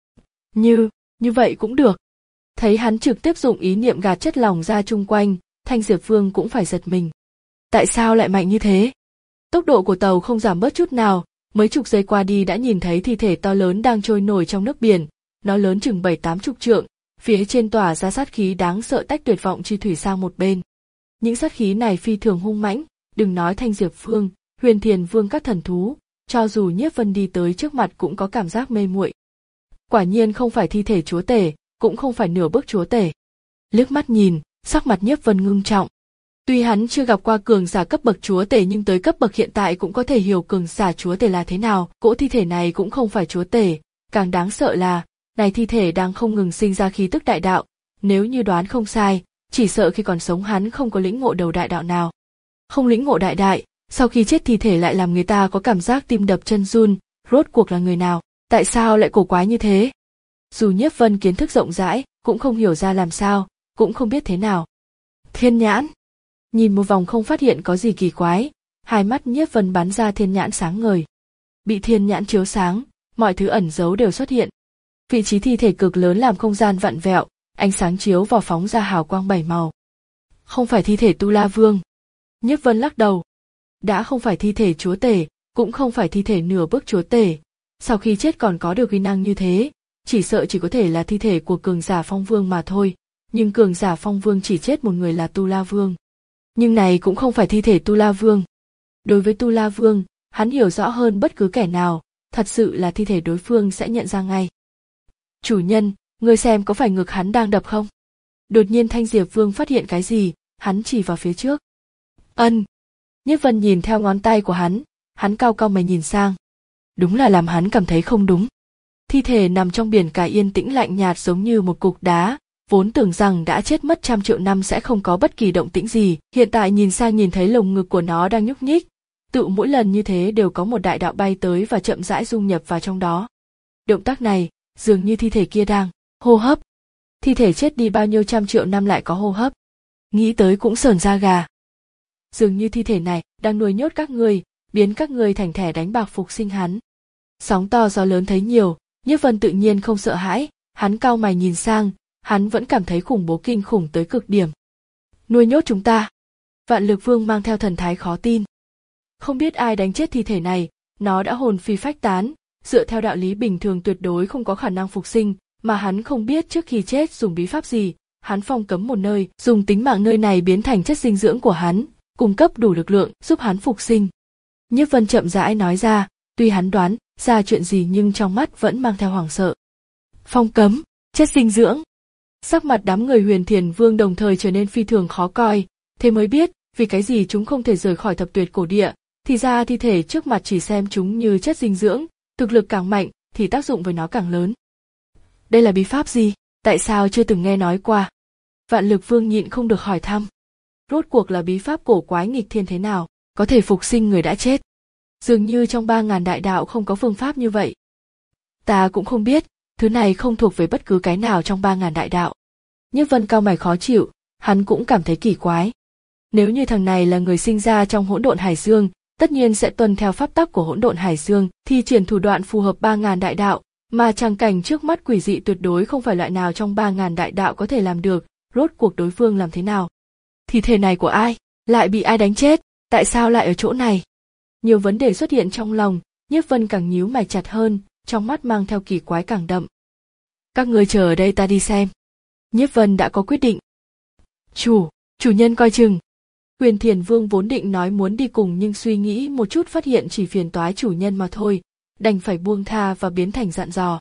Như, như vậy cũng được. Thấy hắn trực tiếp dùng ý niệm gạt chất lỏng ra chung quanh, Thanh Diệp Vương cũng phải giật mình. Tại sao lại mạnh như thế? Tốc độ của tàu không giảm bớt chút nào, mấy chục giây qua đi đã nhìn thấy thi thể to lớn đang trôi nổi trong nước biển, nó lớn chừng bảy tám chục trượng, phía trên tỏa ra sát khí đáng sợ tách tuyệt vọng chi thủy sang một bên. Những sát khí này phi thường hung mãnh, đừng nói Thanh Diệp Vương, Huyền Thiền Vương các thần thú, cho dù Nhiếp Vân đi tới trước mặt cũng có cảm giác mê muội. Quả nhiên không phải thi thể chúa tể, cũng không phải nửa bước chúa tể. Liếc mắt nhìn, sắc mặt Nhiếp Vân ngưng trọng. Tuy hắn chưa gặp qua cường giả cấp bậc chúa tể nhưng tới cấp bậc hiện tại cũng có thể hiểu cường giả chúa tể là thế nào. Cỗ thi thể này cũng không phải chúa tể, càng đáng sợ là này thi thể đang không ngừng sinh ra khí tức đại đạo. Nếu như đoán không sai, chỉ sợ khi còn sống hắn không có lĩnh ngộ đầu đại đạo nào. Không lĩnh ngộ đại đại, sau khi chết thi thể lại làm người ta có cảm giác tim đập chân run. Rốt cuộc là người nào? Tại sao lại cổ quái như thế? Dù Nhiếp Vân kiến thức rộng rãi, cũng không hiểu ra làm sao, cũng không biết thế nào. Thiên nhãn. Nhìn một vòng không phát hiện có gì kỳ quái, hai mắt Nhiếp Vân bắn ra thiên nhãn sáng ngời. Bị thiên nhãn chiếu sáng, mọi thứ ẩn giấu đều xuất hiện. Vị trí thi thể cực lớn làm không gian vặn vẹo, ánh sáng chiếu vào phóng ra hào quang bảy màu. Không phải thi thể Tu La Vương. Nhiếp Vân lắc đầu. Đã không phải thi thể chúa tể, cũng không phải thi thể nửa bước chúa tể. Sau khi chết còn có được uy năng như thế, chỉ sợ chỉ có thể là thi thể của cường giả Phong Vương mà thôi. Nhưng cường giả Phong Vương chỉ chết một người là Tu La Vương. Nhưng này cũng không phải thi thể Tu La Vương. Đối với Tu La Vương, hắn hiểu rõ hơn bất cứ kẻ nào, thật sự là thi thể đối phương sẽ nhận ra ngay. Chủ nhân, ngươi xem có phải ngực hắn đang đập không? Đột nhiên Thanh Diệp Vương phát hiện cái gì, hắn chỉ vào phía trước. Ân. Nhiếp Vân nhìn theo ngón tay của hắn, hắn cau cau mày nhìn sang. Đúng là làm hắn cảm thấy không đúng. Thi thể nằm trong biển cả yên tĩnh lạnh nhạt giống như một cục đá, vốn tưởng rằng đã chết mất trăm triệu năm sẽ không có bất kỳ động tĩnh gì, hiện tại nhìn sang nhìn thấy lồng ngực của nó đang nhúc nhích, tự mỗi lần như thế đều có một đại đạo bay tới và chậm rãi dung nhập vào trong đó. Động tác này, dường như thi thể kia đang hô hấp. Thi thể chết đi bao nhiêu trăm triệu năm lại có hô hấp. Nghĩ tới cũng sởn da gà. Dường như thi thể này đang nuôi nhốt các ngươi, biến các ngươi thành thẻ đánh bạc phục sinh hắn. Sóng to gió lớn thấy nhiều, Nhiếp Vân tự nhiên không sợ hãi, hắn cau mày nhìn sang, hắn vẫn cảm thấy khủng bố kinh khủng tới cực điểm. Nuôi nhốt chúng ta. Vạn Lực Vương mang theo thần thái khó tin. Không biết ai đánh chết thi thể này, nó đã hồn phi phách tán, dựa theo đạo lý bình thường tuyệt đối không có khả năng phục sinh, mà hắn không biết trước khi chết dùng bí pháp gì, hắn phong cấm một nơi, dùng tính mạng nơi này biến thành chất dinh dưỡng của hắn, cung cấp đủ lực lượng giúp hắn phục sinh. Nhiếp Vân chậm rãi nói ra, Tuy hắn đoán ra chuyện gì nhưng trong mắt vẫn mang theo hoảng sợ. Phong cấm, chất dinh dưỡng. Sắc mặt đám người Huyền Thiền Vương đồng thời trở nên phi thường khó coi, thế mới biết vì cái gì chúng không thể rời khỏi thập tuyệt cổ địa, thì ra thi thể trước mặt chỉ xem chúng như chất dinh dưỡng, thực lực càng mạnh thì tác dụng với nó càng lớn. Đây là bí pháp gì, tại sao chưa từng nghe nói qua? Vạn Lực Vương nhịn không được hỏi thăm. Rốt cuộc là bí pháp cổ quái nghịch thiên thế nào, có thể phục sinh người đã chết? Dường như trong ba ngàn đại đạo không có phương pháp như vậy. Ta cũng không biết, thứ này không thuộc về bất cứ cái nào trong ba ngàn đại đạo. Nhiếp Vân cau mày khó chịu, hắn cũng cảm thấy kỳ quái. Nếu như thằng này là người sinh ra trong hỗn độn hải dương, tất nhiên sẽ tuân theo pháp tắc của hỗn độn hải dương, thi triển thủ đoạn phù hợp ba ngàn đại đạo, mà tràng cảnh trước mắt quỷ dị tuyệt đối không phải loại nào trong ba ngàn đại đạo có thể làm được. Rốt cuộc đối phương làm thế nào? Thi thể này của ai? Lại bị ai đánh chết? Tại sao lại ở chỗ này? Nhiều vấn đề xuất hiện trong lòng, Nhiếp Vân càng nhíu mày chặt hơn, trong mắt mang theo kỳ quái càng đậm. Các người chờ ở đây ta đi xem. Nhiếp Vân đã có quyết định. Chủ, chủ nhân coi chừng. Huyền Thiền Vương vốn định nói muốn đi cùng nhưng suy nghĩ một chút phát hiện chỉ phiền toái chủ nhân mà thôi, đành phải buông tha và biến thành dặn dò.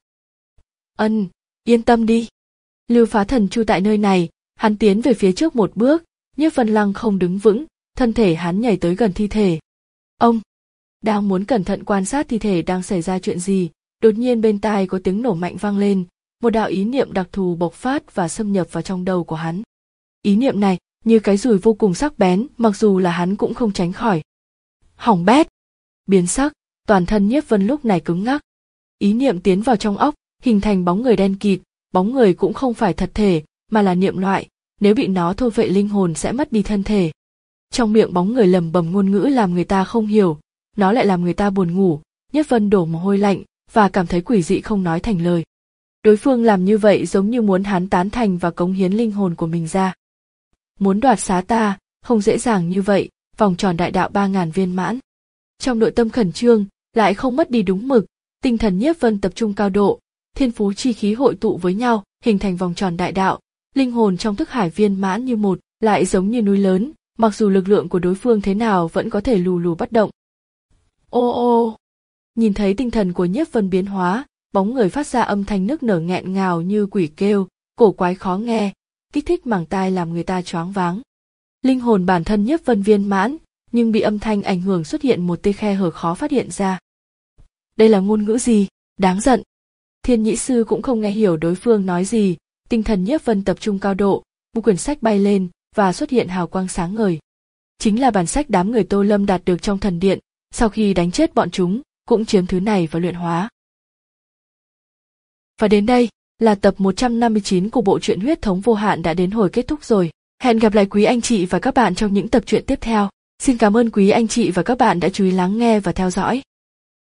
Ân, yên tâm đi. Lưu Phá Thần Chu tại nơi này, hắn tiến về phía trước một bước, Nhiếp Vân lăng không đứng vững, thân thể hắn nhảy tới gần thi thể. Ông đang muốn cẩn thận quan sát thi thể đang xảy ra chuyện gì, đột nhiên bên tai có tiếng nổ mạnh vang lên, một đạo ý niệm đặc thù bộc phát và xâm nhập vào trong đầu của hắn. Ý niệm này như cái dùi vô cùng sắc bén, mặc dù là hắn cũng không tránh khỏi. Hỏng bét. Biến sắc, toàn thân Nhiếp Vân lúc này cứng ngắc. Ý niệm tiến vào trong óc, hình thành bóng người đen kịt, bóng người cũng không phải thật thể, mà là niệm loại, nếu bị nó thôn phệ linh hồn sẽ mất đi thân thể. Trong miệng bóng người lẩm bẩm ngôn ngữ làm người ta không hiểu, nó lại làm người ta buồn ngủ, Nhiếp Vân đổ mồ hôi lạnh và cảm thấy quỷ dị không nói thành lời. Đối phương làm như vậy giống như muốn hắn tán thành và cống hiến linh hồn của mình ra. Muốn đoạt xá ta, không dễ dàng như vậy, vòng tròn đại đạo ba ngàn viên mãn. Trong nội tâm khẩn trương, lại không mất đi đúng mực, tinh thần Nhiếp Vân tập trung cao độ, thiên phú chi khí hội tụ với nhau, hình thành vòng tròn đại đạo, linh hồn trong thức hải viên mãn như một, lại giống như núi lớn, mặc dù lực lượng của đối phương thế nào vẫn có thể lù lù bất động. Ô ô, nhìn thấy tinh thần của Nhiếp Vân biến hóa, bóng người phát ra âm thanh nức nở nghẹn ngào như quỷ kêu, cổ quái khó nghe, kích thích màng tai làm người ta choáng váng. Linh hồn bản thân Nhiếp Vân viên mãn, nhưng bị âm thanh ảnh hưởng xuất hiện một tia khe hở khó phát hiện ra. Đây là ngôn ngữ gì? Đáng giận. Thiên Nhĩ Sư cũng không nghe hiểu đối phương nói gì, tinh thần Nhiếp Vân tập trung cao độ, một quyển sách bay lên và xuất hiện hào quang sáng ngời. Chính là bản sách đám người Tô Lâm đạt được trong thần điện, sau khi đánh chết bọn chúng, cũng chiếm thứ này và luyện hóa. Và đến đây là tập một trăm năm mươi chín của bộ truyện Huyết Thống Vô Hạn đã đến hồi kết thúc rồi. Hẹn gặp lại quý anh chị và các bạn trong những tập truyện tiếp theo. Xin cảm ơn quý anh chị và các bạn đã chú ý lắng nghe và theo dõi.